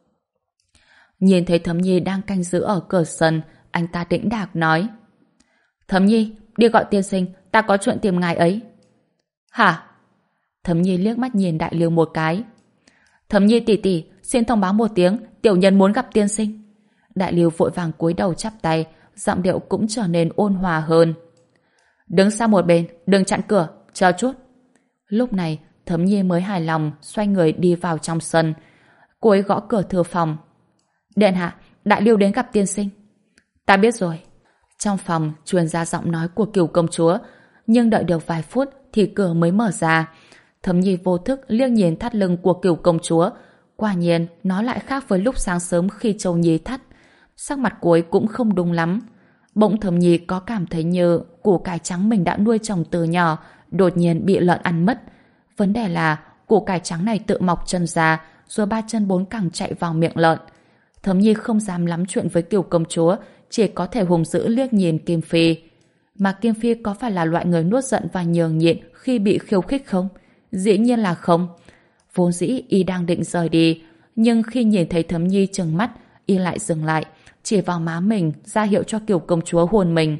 Nhìn thấy Thấm Nhi đang canh giữ ở cửa sân, anh ta đĩnh đạc nói: Thấm Nhi, đi gọi tiên sinh, ta có chuyện tìm ngài ấy. Hả? Thấm Nhi liếc mắt nhìn Đại Liêu một cái. Thấm Nhi tỷ tỷ, xin thông báo một tiếng, tiểu nhân muốn gặp tiên sinh. Đại Liêu vội vàng cúi đầu chắp tay, giọng điệu cũng trở nên ôn hòa hơn. Đứng sang một bên, đừng chặn cửa, chờ chút. Lúc này, Thấm Nhi mới hài lòng xoay người đi vào trong sân. Cô ấy gõ cửa thư phòng. Điện hạ, Đại Liêu đến gặp tiên sinh. Ta biết rồi. Trong phòng truyền ra giọng nói của Kiều công chúa, nhưng đợi được vài phút thì cửa mới mở ra. Thấm Nhi vô thức liếc nhìn thắt lưng của Kiều công chúa. Quả nhiên nó lại khác với lúc sáng sớm khi Châu Nhi thắt. Sắc mặt cô ấy cũng không đúng lắm. Bỗng Thấm Nhi có cảm thấy như củ cải trắng mình đã nuôi trồng từ nhỏ đột nhiên bị lợn ăn mất. Vấn đề là củ cải trắng này tự mọc chân ra rồi ba chân bốn cẳng chạy vào miệng lợn. Thấm Nhi không dám lắm chuyện với Kiều công chúa, chỉ có thể hùng dữ liếc nhìn Kim Phi. Mà Kim Phi có phải là loại người nuốt giận và nhường nhịn khi bị khiêu khích không? Dĩ nhiên là không. Vốn dĩ y đang định rời đi, nhưng khi nhìn thấy Thấm Nhi trừng mắt, y lại dừng lại, chỉ vào má mình ra hiệu cho Kiều công chúa hôn mình.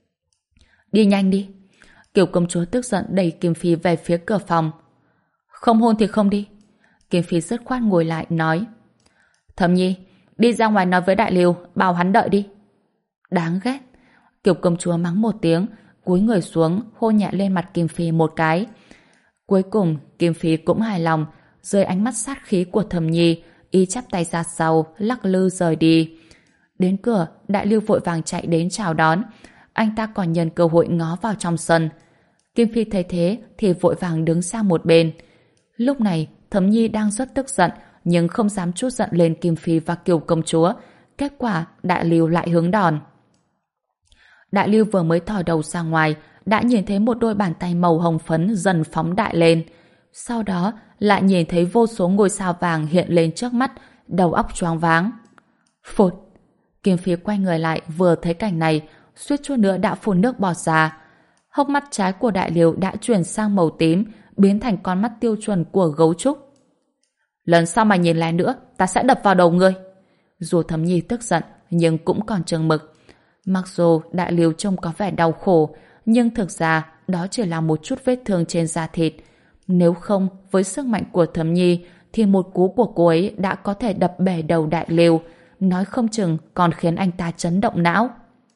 Đi nhanh đi. Kiều công chúa tức giận đẩy Kim Phi về phía cửa phòng. Không hôn thì không đi. Kim Phi dứt khoát ngồi lại nói: Thấm Nhi, đi ra ngoài nói với Đại Liêu, bảo hắn đợi đi. Đáng ghét. Kiều công chúa mắng một tiếng, cúi người xuống hôn nhẹ lên mặt Kim Phi một cái. Cuối cùng Kim Phi cũng hài lòng, dưới ánh mắt sát khí của Thấm Nhi, y chắp tay ra sau lắc lư rời đi. Đến cửa, Đại Liêu vội vàng chạy đến chào đón. Anh ta còn nhân cơ hội ngó vào trong sân. Kim Phi thấy thế thì vội vàng đứng sang một bên. Lúc này Thấm Nhi đang rất tức giận, nhưng không dám trút giận lên Kim Phi và Kiều công chúa. Kết quả Đại Liêu lại hướng đòn. Đại Liêu vừa mới thò đầu ra ngoài đã nhìn thấy một đôi bàn tay màu hồng phấn dần phóng đại lên. Sau đó lại nhìn thấy vô số ngôi sao vàng hiện lên trước mắt, đầu óc choáng váng. Phụt! Kim Phi quay người lại vừa thấy cảnh này, suýt chút nữa đã phun nước bọt ra. Hốc mắt trái của Đại Liêu đã chuyển sang màu tím, biến thành con mắt tiêu chuẩn của gấu trúc. Lần sau mà nhìn lại nữa, ta sẽ đập vào đầu ngươi. Dù Thấm Nhi tức giận, nhưng cũng còn chừng mực. Mặc dù Đại Liêu trông có vẻ đau khổ, nhưng thực ra đó chỉ là một chút vết thương trên da thịt. Nếu không, với sức mạnh của Thấm Nhi, thì một cú của cô ấy đã có thể đập bể đầu Đại Liêu, nói không chừng còn khiến anh ta chấn động não.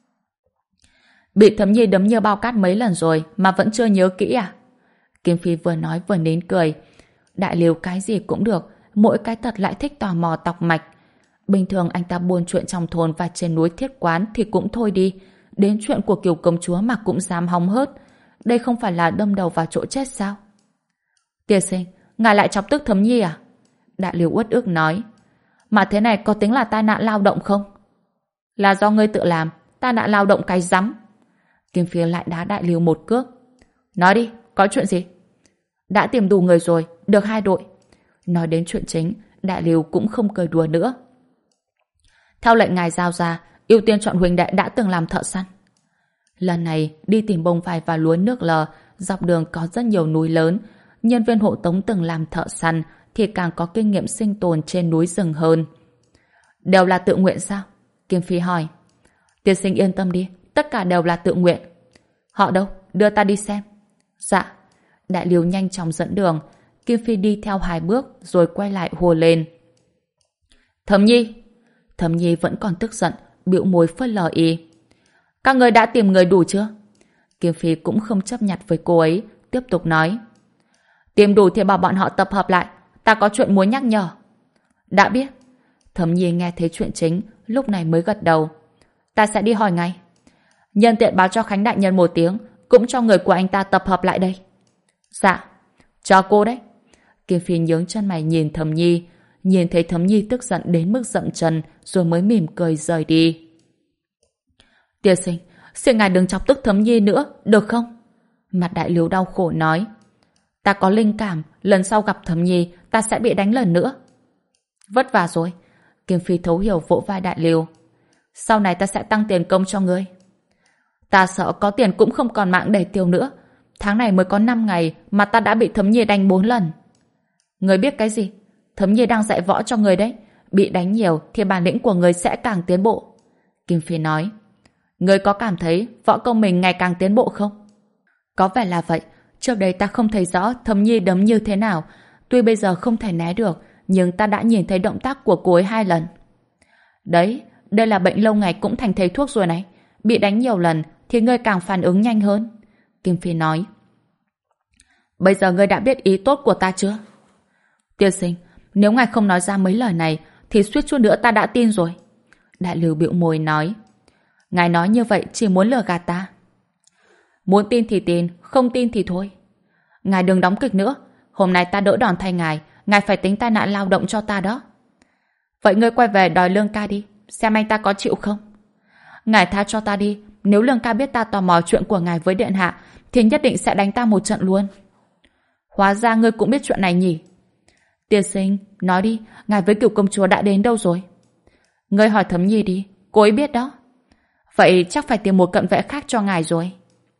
Bị Thấm Nhi đấm như bao cát mấy lần rồi mà vẫn chưa nhớ kỹ à? Kim Phi vừa nói vừa nín cười. Đại Liêu cái gì cũng được, mỗi cái tật lại thích tò mò tọc mạch. Bình thường anh ta buôn chuyện trong thôn và trên núi Thiết Quán thì cũng thôi đi, đến chuyện của Kiều công chúa mà cũng dám hóng hớt. Đây không phải là đâm đầu vào chỗ chết sao? Tiên sinh, ngài lại chọc tức Thấm Nhi à? Đại Liêu uất ức nói. Mà thế này có tính là tai nạn lao động không? Là do ngươi tự làm, tai nạn lao động cái rắm. Kim Phi lại đá Đại Liêu một cước. Nói đi, có chuyện gì? Đã tìm đủ người rồi, được hai đội. Nói đến chuyện chính, Đại Liêu cũng không cười đùa nữa. Theo lệnh ngài giao ra, ưu tiên chọn huynh đệ đã từng làm thợ săn. Lần này đi tìm bông vải và lúa nước lờ, dọc đường có rất nhiều núi lớn. Nhân viên hộ tống từng làm thợ săn thì càng có kinh nghiệm sinh tồn trên núi rừng hơn. Đều là tự nguyện sao? Kim Phi hỏi. Tiên sinh yên tâm đi, tất cả đều là tự nguyện. Họ đâu? Đưa ta đi xem. Dạ. Đại Liêu nhanh chóng dẫn đường. Kim Phi đi theo hai bước rồi quay lại hùa lên. Thấm Nhi! Thấm Nhi vẫn còn tức giận, bĩu môi phớt lờ y. Các người đã tìm người đủ chưa? Kim Phi cũng không chấp nhặt với cô ấy, tiếp tục nói. Tìm đủ thì bảo bọn họ tập hợp lại, ta có chuyện muốn nhắc nhở. Đã biết. Thấm Nhi nghe thấy chuyện chính, lúc này mới gật đầu. Ta sẽ đi hỏi ngay. Nhân tiện báo cho Khánh đại nhân một tiếng, cũng cho người của anh ta tập hợp lại đây. Dạ, cho cô đấy. Kim Phi nhướng chân mày nhìn Thẩm Nhi, nhìn thấy Thẩm Nhi tức giận đến mức dậm chân, rồi mới mỉm cười rời đi. Tiên sinh, xin ngài đừng chọc tức Thẩm Nhi nữa, được không? Mặt Đại Liếu đau khổ nói. Ta có linh cảm, lần sau gặp Thẩm Nhi, ta sẽ bị đánh lần nữa. Vất vả rồi. Kim Phi thấu hiểu vỗ vai Đại Liếu. Sau này ta sẽ tăng tiền công cho ngươi. Ta sợ có tiền cũng không còn mạng để tiêu nữa. Tháng này mới có năm ngày mà ta đã bị Thẩm Nhi đánh bốn lần. Ngươi biết cái gì? Thẩm Nhi đang dạy võ cho ngươi đấy. Bị đánh nhiều thì bản lĩnh của ngươi sẽ càng tiến bộ. Kim Phi nói. Ngươi có cảm thấy võ công mình ngày càng tiến bộ không? Có vẻ là vậy. Trước đây ta không thấy rõ Thẩm Nhi đấm như thế nào. Tuy bây giờ không thể né được, nhưng ta đã nhìn thấy động tác của cô ấy hai lần. Đấy, đây là bệnh lâu ngày cũng thành thầy thuốc rồi này. Bị đánh nhiều lần thì ngươi càng phản ứng nhanh hơn. Kim Phi nói. Bây giờ ngươi đã biết ý tốt của ta chưa? Tiên sinh, nếu ngài không nói ra mấy lời này thì suýt chút nữa ta đã tin rồi. Đại Lưu bĩu môi nói. Ngài nói như vậy chỉ muốn lừa gạt ta. Muốn tin thì tin, không tin thì thôi. Ngài đừng đóng kịch nữa. Hôm nay ta đỡ đòn thay ngài, ngài phải tính tai nạn lao động cho ta đó. Vậy ngươi quay về đòi Lương ca đi, xem anh ta có chịu không. Ngài tha cho ta đi. Nếu Lương ca biết ta tò mò chuyện của ngài với điện hạ thì nhất định sẽ đánh ta một trận luôn. Hóa ra ngươi cũng biết chuyện này nhỉ? Tiên sinh, nói đi, ngài với Cửu công chúa đã đến đâu rồi? Ngươi hỏi Thẩm Nhi đi, cô ấy biết đó. Vậy chắc phải tìm một cận vệ khác cho ngài rồi.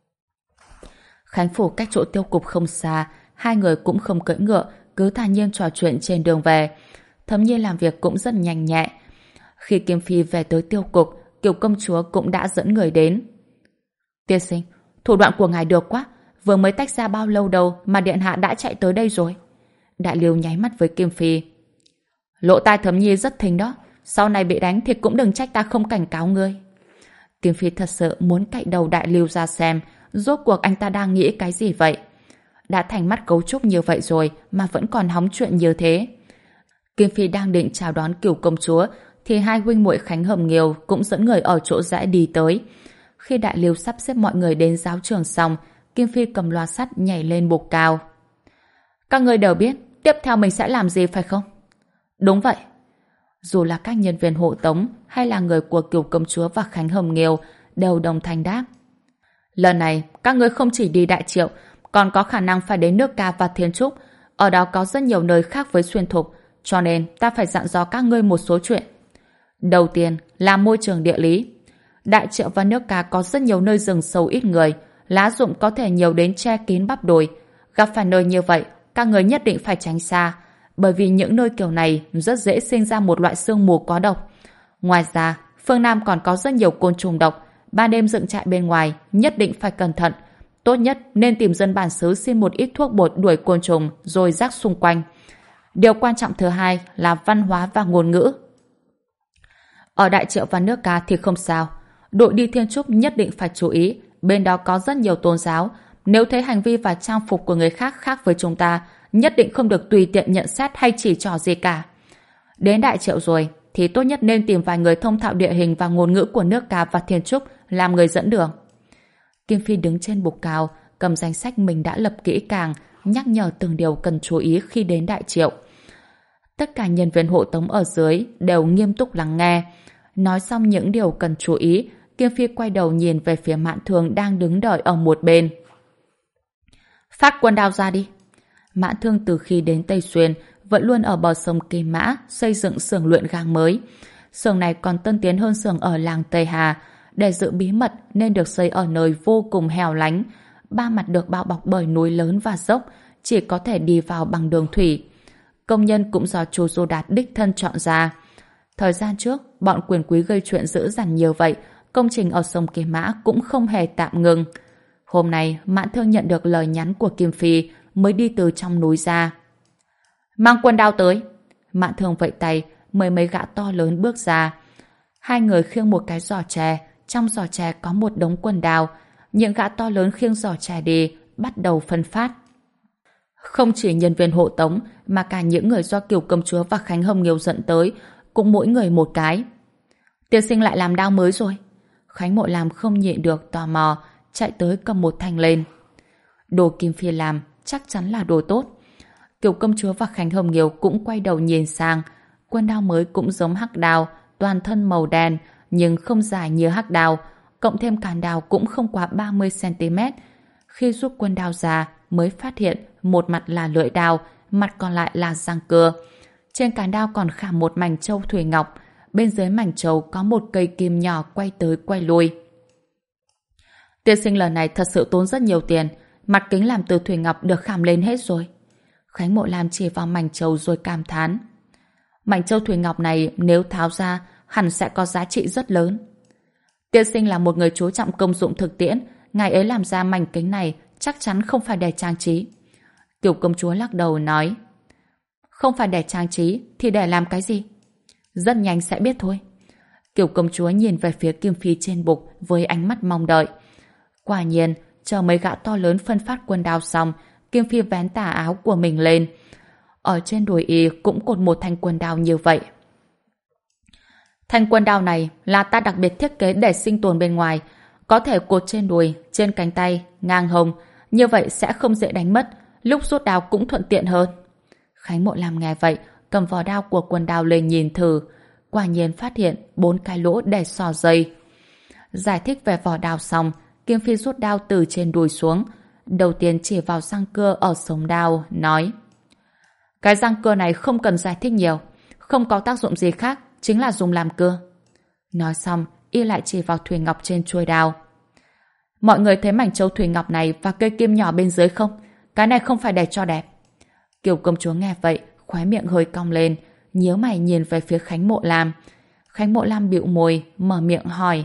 Khánh phủ cách chỗ tiêu cục không xa, hai người cũng không cưỡi ngựa, cứ thản nhiên trò chuyện trên đường về. Thẩm Nhi làm việc cũng rất nhanh nhẹ. Khi Kim Phi về tới tiêu cục, Cửu công chúa cũng đã dẫn người đến. Tiên sinh, thủ đoạn của ngài được quá, vừa mới tách ra bao lâu đâu mà điện hạ đã chạy tới đây rồi. Đại Liêu nháy mắt với Kim Phi. Lỗ tai Thẩm Nhi rất thính đó, sau này bị đánh thì cũng đừng trách ta không cảnh cáo ngươi. Kim Phi thật sự muốn cạy đầu Đại Liêu ra xem rốt cuộc anh ta đang nghĩ cái gì vậy. Đã thành mắt cấu trúc như vậy rồi mà vẫn còn hóng chuyện như thế. Kim Phi đang định chào đón Cửu công chúa thì hai huynh muội Khánh Hầm Nghiêu cũng dẫn người ở chỗ rẽ đi tới. Khi Đại Liêu sắp xếp mọi người đến giáo trường xong, Kim Phi cầm loa sắt nhảy lên bục cao. Các người đều biết tiếp theo mình sẽ làm gì phải không? Đúng vậy. Dù là các nhân viên hộ tống hay là người của Cửu công chúa và Khánh Hầm Nghiêu đều đồng thanh đáp. Lần này các ngươi không chỉ đi Đại Triệu, còn có khả năng phải đến nước Ca và Thiên Trúc. Ở đó có rất nhiều nơi khác với Xuyên Thục, cho nên ta phải dặn dò các ngươi một số chuyện. Đầu tiên là môi trường địa lý. Đại Triệu và nước Ca có rất nhiều nơi rừng sâu ít người, lá rụng có thể nhiều đến che kín bắp đùi. Gặp phải nơi như vậy, các người nhất định phải tránh xa, bởi vì những nơi kiểu này rất dễ sinh ra một loại sương mù có độc. Ngoài ra, phương Nam còn có rất nhiều côn trùng độc, ban đêm dựng trại bên ngoài nhất định phải cẩn thận. Tốt nhất nên tìm dân bản xứ xin một ít thuốc bột đuổi côn trùng rồi rắc xung quanh. Điều quan trọng thứ hai là văn hóa và ngôn ngữ. Ở Đại Triệu và nước Ca thì không sao. Đội đi Thiên Trúc nhất định phải chú ý, bên đó có rất nhiều tôn giáo. Nếu thấy hành vi và trang phục của người khác khác với chúng ta, nhất định không được tùy tiện nhận xét hay chỉ trỏ gì cả. Đến Đại Triệu rồi thì tốt nhất nên tìm vài người thông thạo địa hình và ngôn ngữ của nước Ca và Thiên Trúc làm người dẫn đường. Kim Phi đứng trên bục cao, cầm danh sách mình đã lập kỹ càng, nhắc nhở từng điều cần chú ý khi đến Đại Triệu. Tất cả nhân viên hộ tống ở dưới đều nghiêm túc lắng nghe. Nói xong những điều cần chú ý, Kim Phi quay đầu nhìn về phía Mạn Thương đang đứng đợi ở một bên. Phát quân đao ra đi. Mạn Thương từ khi đến Tây Xuyên vẫn luôn ở bờ sông Kim Mã xây dựng xưởng luyện gang mới. Xưởng này còn tân tiến hơn xưởng ở làng Tây Hà. Để giữ bí mật nên được xây ở nơi vô cùng hẻo lánh. Ba mặt được bao bọc bởi núi lớn và dốc, chỉ có thể đi vào bằng đường thủy. Công nhân cũng do chú Du Đạt đích thân chọn ra. Thời gian trước, bọn quyền quý gây chuyện dữ dằn nhiều vậy, công trình ở sông Kim Mã cũng không hề tạm ngừng. Hôm nay, Mạn Thương nhận được lời nhắn của Kim Phi mới đi từ trong núi ra. Mang quân đao tới. Mạn Thương vẫy tay, mời mấy gã to lớn bước ra. Hai người khiêng một cái giỏ chè, trong giỏ chè có một đống quân đao. Những gã to lớn khiêng giỏ chè đi, bắt đầu phân phát. Không chỉ nhân viên hộ tống, mà cả những người do Cửu công chúa và Khánh Hồng Nghiêu dẫn tới, cũng mỗi người một cái. Tiên sinh lại làm đao mới rồi. Khánh Mộ Lam không nhịn được tò mò, chạy tới cầm một thanh lên. Đồ Kim Phi làm chắc chắn là đồ tốt. Kiều công chúa và Khánh Hồng Nghiêu cũng quay đầu nhìn sang. Quân đao mới cũng giống hắc đao, toàn thân màu đen nhưng không dài như hắc đao, cộng thêm cán đao cũng không quá ba mươi xăng ti mét. Khi rút quân đao ra mới phát hiện một mặt là lưỡi đao, mặt còn lại là răng cưa. Trên cán đao còn khảm một mảnh châu thủy ngọc, bên dưới mảnh châu có một cây kim nhỏ quay tới quay lui. Tiên sinh lần này thật sự tốn rất nhiều tiền, mặt kính làm từ thủy ngọc được khảm lên hết rồi. Khánh Mộ Lam chỉ vào mảnh châu rồi cảm thán. Mảnh châu thủy ngọc này nếu tháo ra hẳn sẽ có giá trị rất lớn. Tiên sinh là một người chú trọng công dụng thực tiễn, ngài ấy làm ra mảnh kính này chắc chắn không phải để trang trí. Tiểu công chúa lắc đầu nói. Không phải để trang trí thì để làm cái gì? Rất nhanh sẽ biết thôi. Tiểu công chúa nhìn về phía Kim Phi trên bục với ánh mắt mong đợi. Quả nhiên, chờ mấy gã to lớn phân phát quân đao xong, Kim Phi vén tà áo của mình lên. Ở trên đùi y cũng cột một thanh quân đao như vậy. Thanh quân đao này là ta đặc biệt thiết kế để sinh tồn bên ngoài, có thể cột trên đùi, trên cánh tay, ngang hông, như vậy sẽ không dễ đánh mất, lúc rút đao cũng thuận tiện hơn. Khánh Mộ Lam nghe vậy, cầm vỏ đao của quân đao lên nhìn thử, quả nhiên phát hiện bốn cái lỗ để xỏ dây. Giải thích về vỏ đao xong, Kim Phi rút đao từ trên đùi xuống, đầu tiên chỉ vào răng cưa ở sống đao, nói: Cái răng cưa này không cần giải thích nhiều, không có tác dụng gì khác, chính là dùng làm cưa. Nói xong, y lại chỉ vào thủy ngọc trên chuôi đao. Mọi người thấy mảnh châu thủy ngọc này và cây kim nhỏ bên dưới không? Cái này không phải để cho đẹp. Kiều công chúa nghe vậy, khóe miệng hơi cong lên, nhíu mày nhìn về phía Khánh Mộ Lam. Khánh Mộ Lam bĩu môi, mở miệng hỏi: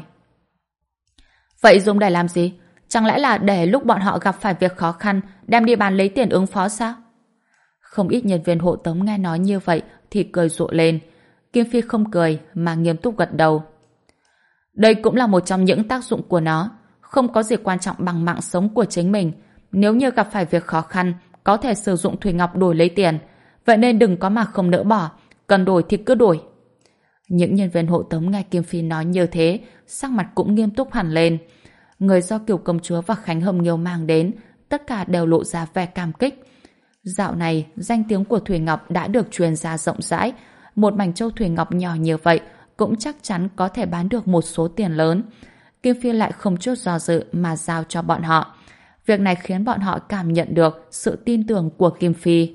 Vậy dùng để làm gì? Chẳng lẽ là để lúc bọn họ gặp phải việc khó khăn đem đi bán lấy tiền ứng phó sao? Không ít nhân viên hộ tống nghe nói như vậy thì cười rộ lên. Kim Phi không cười mà nghiêm túc gật đầu. Đây cũng là một trong những tác dụng của nó. Không có gì quan trọng bằng mạng sống của chính mình. Nếu như gặp phải việc khó khăn, có thể sử dụng thủy ngọc đổi lấy tiền. Vậy nên đừng có mà không nỡ bỏ. Cần đổi thì cứ đổi. Những nhân viên hộ tống nghe Kim Phi nói như thế, sắc mặt cũng nghiêm túc hẳn lên. Người do Kiều công chúa và Khánh Hồng Nghiêu mang đến, tất cả đều lộ ra vẻ cảm kích. Dạo này, danh tiếng của thủy ngọc đã được truyền ra rộng rãi. Một mảnh châu thủy ngọc nhỏ như vậy cũng chắc chắn có thể bán được một số tiền lớn. Kim Phi lại không chút do dự mà giao cho bọn họ. Việc này khiến bọn họ cảm nhận được sự tin tưởng của Kim Phi.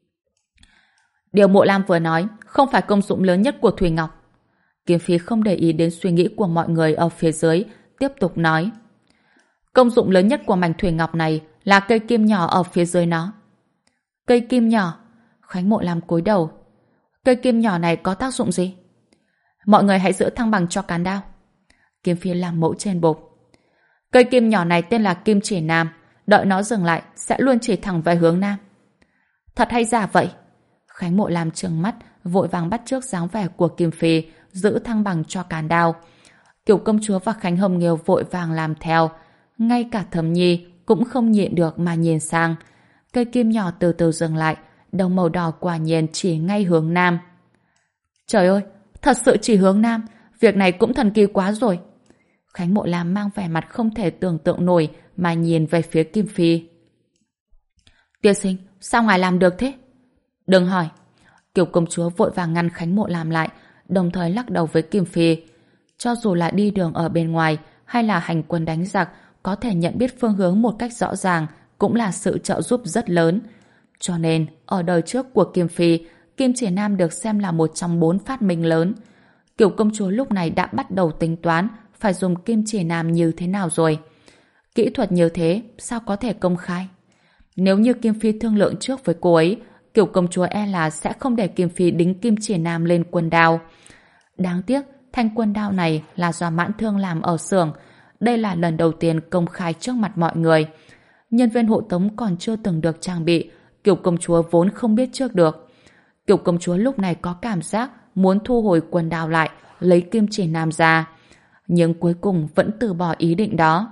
Điều Mộ Lam vừa nói không phải công dụng lớn nhất của thủy ngọc. Kim Phi không để ý đến suy nghĩ của mọi người ở phía dưới, tiếp tục nói. Công dụng lớn nhất của mảnh thủy ngọc này là cây kim nhỏ ở phía dưới nó. Cây kim nhỏ? Khánh Mộ Lam cúi đầu. Cây kim nhỏ này có tác dụng gì? Mọi người hãy giữ thăng bằng cho cán đao. Kim Phi làm mẫu trên bục. Cây kim nhỏ này tên là kim chỉ nam, đợi nó dừng lại sẽ luôn chỉ thẳng về hướng nam. Thật hay giả vậy? Khánh Mộ Lam trừng mắt, vội vàng bắt chước dáng vẻ của Kim Phi, giữ thăng bằng cho cán đao. Tiểu công chúa và Khánh Hồng Nghiêu vội vàng làm theo. Ngay cả Thẩm Nhi cũng không nhịn được mà nhìn sang. Cây kim nhỏ từ từ dừng lại, đầu màu đỏ quả nhiên chỉ ngay hướng nam. Trời ơi, thật sự chỉ hướng nam, việc này cũng thần kỳ quá rồi. Khánh Mộ Lam mang vẻ mặt không thể tưởng tượng nổi mà nhìn về phía Kim Phi. Tiên sinh, sao ngài làm được thế? Đừng hỏi. Kiều công chúa vội vàng ngăn Khánh Mộ Lam lại, đồng thời lắc đầu với Kim Phi. Cho dù là đi đường ở bên ngoài hay là hành quân đánh giặc, có thể nhận biết phương hướng một cách rõ ràng cũng là sự trợ giúp rất lớn. Cho nên, ở đời trước của Kim Phi, kim chỉ nam được xem là một trong bốn phát minh lớn. Kiều công chúa lúc này đã bắt đầu tính toán phải dùng kim chỉ nam như thế nào rồi. Kỹ thuật như thế, sao có thể công khai? Nếu như Kim Phi thương lượng trước với cô ấy, Kiều công chúa e là sẽ không để Kim Phi đính kim chỉ nam lên quân đao. Đáng tiếc, thanh quân đao này là do Mãn Thương làm ở xưởng. Đây là lần đầu tiên công khai trước mặt mọi người. Nhân viên hộ tống còn chưa từng được trang bị, Kiều công chúa vốn không biết trước được. Kiều công chúa lúc này có cảm giác muốn thu hồi quân đao lại, lấy kim chỉ nam ra. Nhưng cuối cùng vẫn từ bỏ ý định đó.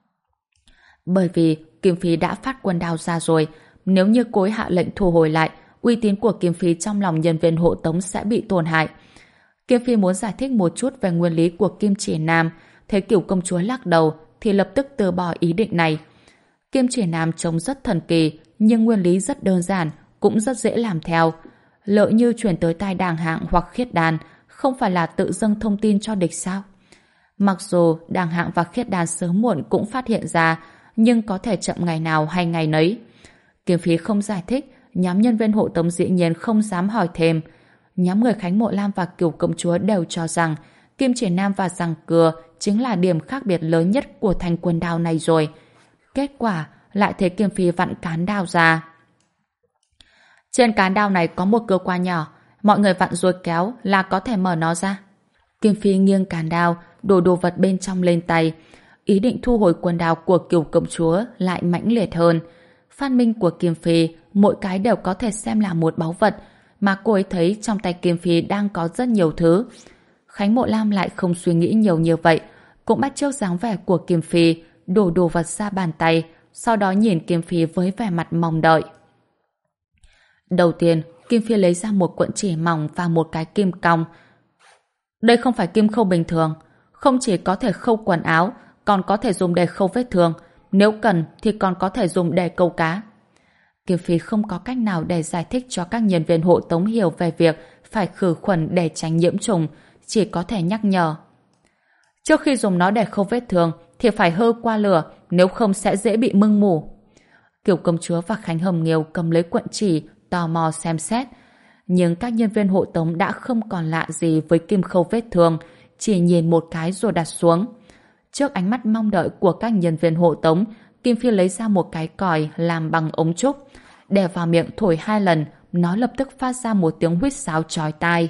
Bởi vì Kim Phi đã phát quân đao ra rồi, nếu như cô ấy hạ lệnh thu hồi lại, uy tín của Kim Phi trong lòng nhân viên hộ tống sẽ bị tổn hại. Kim Phi muốn giải thích một chút về nguyên lý của kim chỉ nam, thấy Cửu công chúa lắc đầu thì lập tức từ bỏ ý định này. Kim chỉ nam trông rất thần kỳ, nhưng nguyên lý rất đơn giản, cũng rất dễ làm theo. Lỡ như chuyển tới tai Đàng Hạng hoặc Khiết Đan, không phải là tự dâng thông tin cho địch sao? Mặc dù Đàng Hạng và Khiết Đan sớm muộn cũng phát hiện ra, nhưng có thể chậm ngày nào hay ngày nấy. Kim Phi không giải thích, nhóm nhân viên hộ tống dĩ nhiên không dám hỏi thêm. Nhóm người Khánh Mộ Lam và Cửu công chúa đều cho rằng kim chỉ nam và giằng cưa chính là điểm khác biệt lớn nhất của thanh quân đao này rồi. Kết quả lại thấy Kim Phi vặn cán đao ra. Trên cán đao này có một cơ quan nhỏ, mọi người vặn rồi kéo là có thể mở nó ra. Kim Phi nghiêng cán đao, đổ đồ vật bên trong lên tay. Ý định thu hồi quần đao của Cửu công chúa lại mãnh liệt hơn. Phát minh của Kim Phi mỗi cái đều có thể xem là một báu vật, mà cô ấy thấy trong tay Kim Phi đang có rất nhiều thứ. Khánh Mộ Lam lại không suy nghĩ nhiều như vậy, cũng bắt chước dáng vẻ của Kim Phi, đổ đồ vật ra bàn tay, sau đó nhìn Kim Phi với vẻ mặt mong đợi. Đầu tiên, Kim Phi lấy ra một cuộn chỉ mỏng và một cái kim cong. Đây không phải kim khâu bình thường, không chỉ có thể khâu quần áo, còn có thể dùng để khâu vết thương, nếu cần thì còn có thể dùng để câu cá. Kim Phi không có cách nào để giải thích cho các nhân viên hộ tống hiểu về việc phải khử khuẩn để tránh nhiễm trùng, chỉ có thể nhắc nhở. Trước khi dùng nó để khâu vết thương thì phải hơ qua lửa, nếu không sẽ dễ bị mưng mủ. Cửu công chúa và Khánh Hồng Nghiêu cầm lấy cuộn chỉ, tò mò xem xét. Nhưng các nhân viên hộ tống đã không còn lạ gì với kim khâu vết thương, chỉ nhìn một cái rồi đặt xuống. Trước ánh mắt mong đợi của các nhân viên hộ tống, Kim Phi lấy ra một cái còi làm bằng ống trúc, đè vào miệng thổi hai lần, nó lập tức phát ra một tiếng huýt sáo chói tai.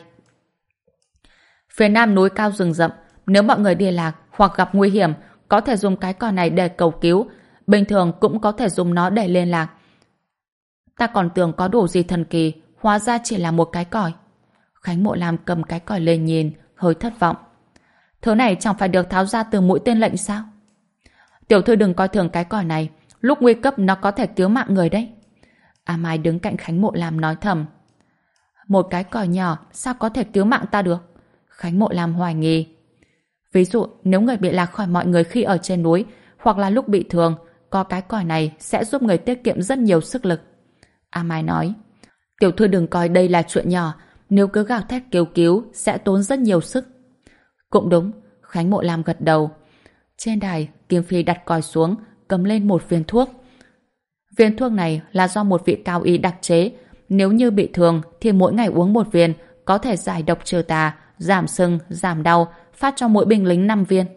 Phía nam núi cao rừng rậm, nếu mọi người đi lạc hoặc gặp nguy hiểm, có thể dùng cái còi này để cầu cứu, bình thường cũng có thể dùng nó để liên lạc. Ta còn tưởng có đồ gì thần kỳ, hóa ra chỉ là một cái còi. Khánh Mộ Lam cầm cái còi lên nhìn, hơi thất vọng. Thứ này chẳng phải được tháo ra từ mũi tên lệnh sao? Tiểu thư đừng coi thường cái còi này, lúc nguy cấp nó có thể cứu mạng người đấy. A Mai đứng cạnh Khánh Mộ Lam nói thầm. Một cái còi nhỏ sao có thể cứu mạng ta được? Khánh Mộ Lam hoài nghi. Ví dụ nếu người bị lạc khỏi mọi người khi ở trên núi, hoặc là lúc bị thương, có cái còi này sẽ giúp người tiết kiệm rất nhiều sức lực. A Mai nói. Tiểu thư đừng coi đây là chuyện nhỏ, nếu cứ gào thét kêu cứu sẽ tốn rất nhiều sức. Cũng đúng, Khánh Mộ Lam gật đầu. Trên đài, Kim Phi đặt còi xuống, cầm lên một viên thuốc. Viên thuốc này là do một vị cao y đặc chế. Nếu như bị thương thì mỗi ngày uống một viên, có thể giải độc trừ tà, giảm sưng, giảm đau, phát cho mỗi binh lính năm viên.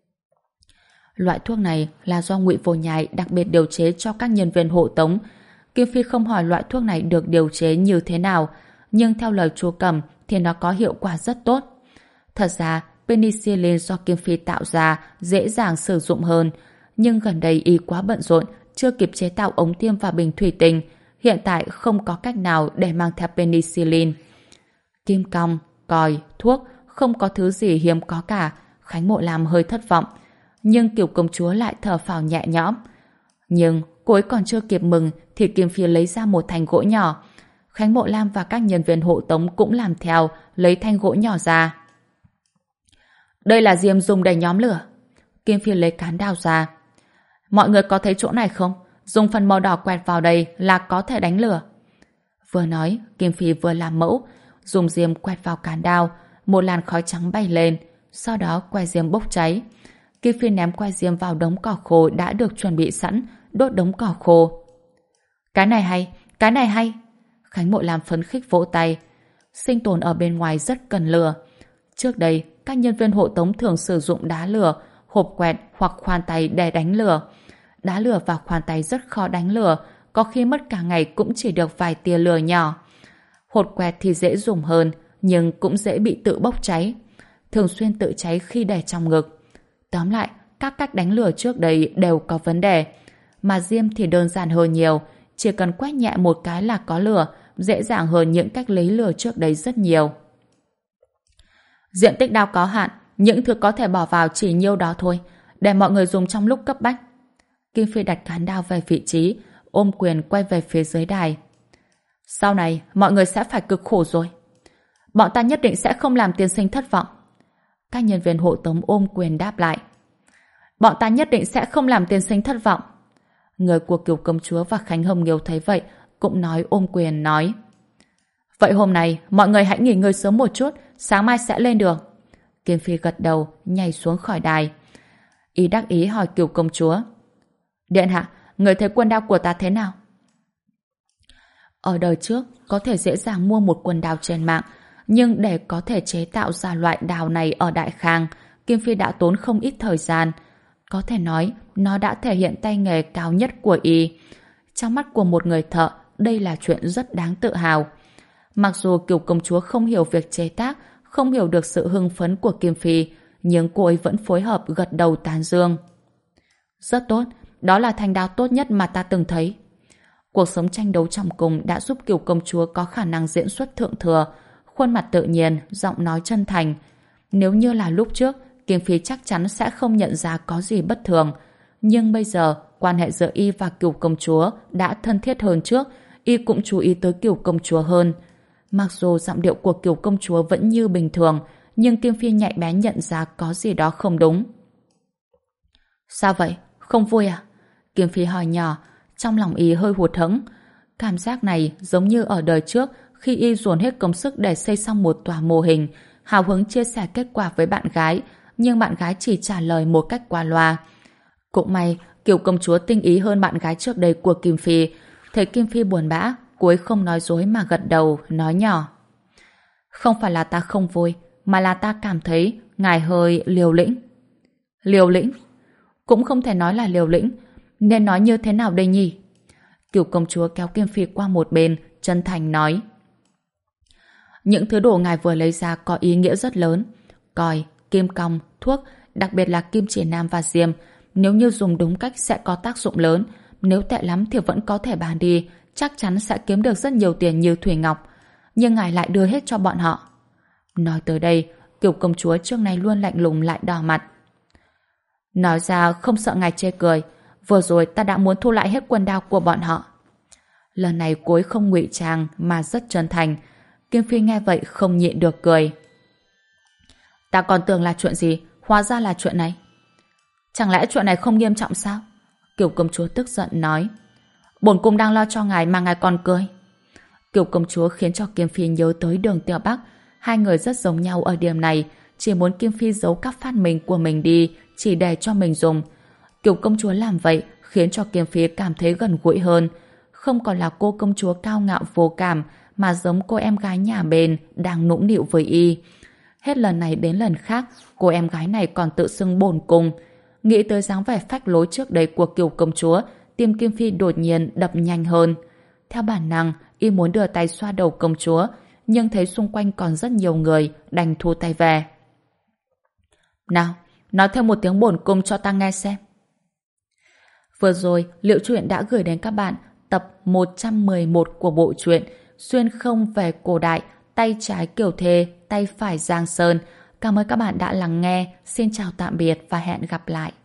Loại thuốc này là do Ngụy Vô Nhai đặc biệt điều chế cho các nhân viên hộ tống. Kim Phi không hỏi loại thuốc này được điều chế như thế nào, nhưng theo lời Chu Cẩm thì nó có hiệu quả rất tốt. Thật ra, penicillin do Kim Phi tạo ra dễ dàng sử dụng hơn, nhưng gần đây y quá bận rộn, chưa kịp chế tạo ống tiêm và bình thủy tinh, hiện tại không có cách nào để mang theo penicillin. Kim cong, còi, thuốc, không có thứ gì hiếm có cả. Khánh Mộ Lam hơi thất vọng, nhưng Cửu công chúa lại thở phào nhẹ nhõm. Nhưng cô ấy còn chưa kịp mừng thì Kim Phi lấy ra một thanh gỗ nhỏ. Khánh Mộ Lam và các nhân viên hộ tống cũng làm theo, lấy thanh gỗ nhỏ ra. Đây là diêm dùng để nhóm lửa. Kim Phi lấy cán đao ra. Mọi người có thấy chỗ này không? Dùng phần màu đỏ quẹt vào đây là có thể đánh lửa. Vừa nói, Kim Phi vừa làm mẫu, dùng diêm quẹt vào cán đao, một làn khói trắng bay lên, sau đó que diêm bốc cháy. Kim Phi ném que diêm vào đống cỏ khô đã được chuẩn bị sẵn, đốt đống cỏ khô. Cái này hay, cái này hay. Khánh Mộ Lam phấn khích vỗ tay. Sinh tồn ở bên ngoài rất cần lửa. Trước đây, các nhân viên hộ tống thường sử dụng đá lửa, hộp quẹt hoặc khoan tay để đánh lửa. Đá lửa và khoan tay rất khó đánh lửa, có khi mất cả ngày cũng chỉ được vài tia lửa nhỏ. Hột quẹt thì dễ dùng hơn, nhưng cũng dễ bị tự bốc cháy. Thường xuyên tự cháy khi để trong ngực. Tóm lại, các cách đánh lửa trước đây đều có vấn đề. Mà diêm thì đơn giản hơn nhiều, chỉ cần quét nhẹ một cái là có lửa, dễ dàng hơn những cách lấy lửa trước đây rất nhiều. Diện tích đao có hạn, những thứ có thể bỏ vào chỉ nhiêu đó thôi, để mọi người dùng trong lúc cấp bách. Kim Phi đặt cán đao về vị trí, ôm quyền quay về phía dưới đài. Sau này, mọi người sẽ phải cực khổ rồi. Bọn ta nhất định sẽ không làm tiên sinh thất vọng. Các nhân viên hộ tống ôm quyền đáp lại. Bọn ta nhất định sẽ không làm tiên sinh thất vọng. Người của Kiều công chúa và Khánh Hồng Nghiêu thấy vậy cũng nói ôm quyền nói. Vậy hôm nay mọi người hãy nghỉ ngơi sớm một chút, sáng mai sẽ lên đường. Kim Phi gật đầu, nhảy xuống khỏi đài. Y đắc ý hỏi Kiều công chúa. Điện hạ, người thấy quân đao của ta thế nào? Ở đời trước, có thể dễ dàng mua một quân đao trên mạng, nhưng để có thể chế tạo ra loại đao này ở Đại Khang, Kim Phi đã tốn không ít thời gian. Có thể nói, nó đã thể hiện tay nghề cao nhất của y. Trong mắt của một người thợ, đây là chuyện rất đáng tự hào. Mặc dù Kiều công chúa không hiểu việc chế tác, không hiểu được sự hưng phấn của Kim Phi, nhưng cô ấy vẫn phối hợp gật đầu tán dương. Rất tốt, đó là thanh đao tốt nhất mà ta từng thấy. Cuộc sống tranh đấu trong cung đã giúp Kiều công chúa có khả năng diễn xuất thượng thừa, khuôn mặt tự nhiên, giọng nói chân thành. Nếu như là lúc trước, Kim Phi chắc chắn sẽ không nhận ra có gì bất thường. Nhưng bây giờ, quan hệ giữa y và Kiều công chúa đã thân thiết hơn trước, y cũng chú ý tới Kiều công chúa hơn. Mặc dù giọng điệu của Kiều công chúa vẫn như bình thường, nhưng Kim Phi nhạy bén nhận ra có gì đó không đúng. Sao vậy? Không vui à? Kim Phi hỏi nhỏ, trong lòng y hơi hụt hẫng. Cảm giác này giống như ở đời trước khi y dồn hết công sức để xây xong một tòa mô hình, hào hứng chia sẻ kết quả với bạn gái, nhưng bạn gái chỉ trả lời một cách qua loa. Cũng may, Kiều công chúa tinh ý hơn bạn gái trước đây của Kim Phi. Thấy Kim Phi buồn bã, cô ấy không nói dối mà gật đầu, nói nhỏ. Không phải là ta không vui, mà là ta cảm thấy ngài hơi liều lĩnh. Liều lĩnh? Cũng không thể nói là liều lĩnh, nên nói như thế nào đây nhỉ? Kiều công chúa kéo Kim Phi qua một bên, chân thành nói. Những thứ đồ ngài vừa lấy ra có ý nghĩa rất lớn. Còi, kim cong, thuốc, đặc biệt là kim chỉ nam và diêm, nếu như dùng đúng cách sẽ có tác dụng lớn. Nếu tệ lắm thì vẫn có thể bán đi, chắc chắn sẽ kiếm được rất nhiều tiền như Thủy Ngọc. Nhưng ngài lại đưa hết cho bọn họ. Nói tới đây, Kiều công chúa trước nay luôn lạnh lùng lại đỏ mặt. Nói ra không sợ ngài chê cười, vừa rồi ta đã muốn thu lại hết quân đao của bọn họ. Lần này cô ấy không ngụy trang mà rất chân thành. Kim Phi nghe vậy không nhịn được cười. Ta còn tưởng là chuyện gì, hóa ra là chuyện này. Chẳng lẽ chuyện này không nghiêm trọng sao? Kiều công chúa tức giận nói. Bổn cung đang lo cho ngài mà ngài còn cười. Kiều công chúa khiến cho Kim Phi nhớ tới Đường Tiểu Bắc. Hai người rất giống nhau ở điểm này, chỉ muốn Kim Phi giấu các phát minh của mình đi, chỉ để cho mình dùng. Kiều công chúa làm vậy khiến cho Kim Phi cảm thấy gần gũi hơn. Không còn là cô công chúa cao ngạo vô cảm, mà giống cô em gái nhà bên đang nũng nịu với y. Hết lần này đến lần khác, cô em gái này còn tự xưng bổn cung. Nghĩ tới dáng vẻ phách lối trước đây của Kiều công chúa, tim Kim Phi đột nhiên đập nhanh hơn. Theo bản năng, y muốn đưa tay xoa đầu công chúa, nhưng thấy xung quanh còn rất nhiều người, đành thu tay về. Nào, nói thêm một tiếng bổn cung cho ta nghe xem. Vừa rồi, Liệu Truyện đã gửi đến các bạn tập một trăm mười một của bộ truyện Xuyên không về cổ đại, tay trái Kiều Thê, tay phải Giang Sơn. Cảm ơn các bạn đã lắng nghe. Xin chào tạm biệt và hẹn gặp lại.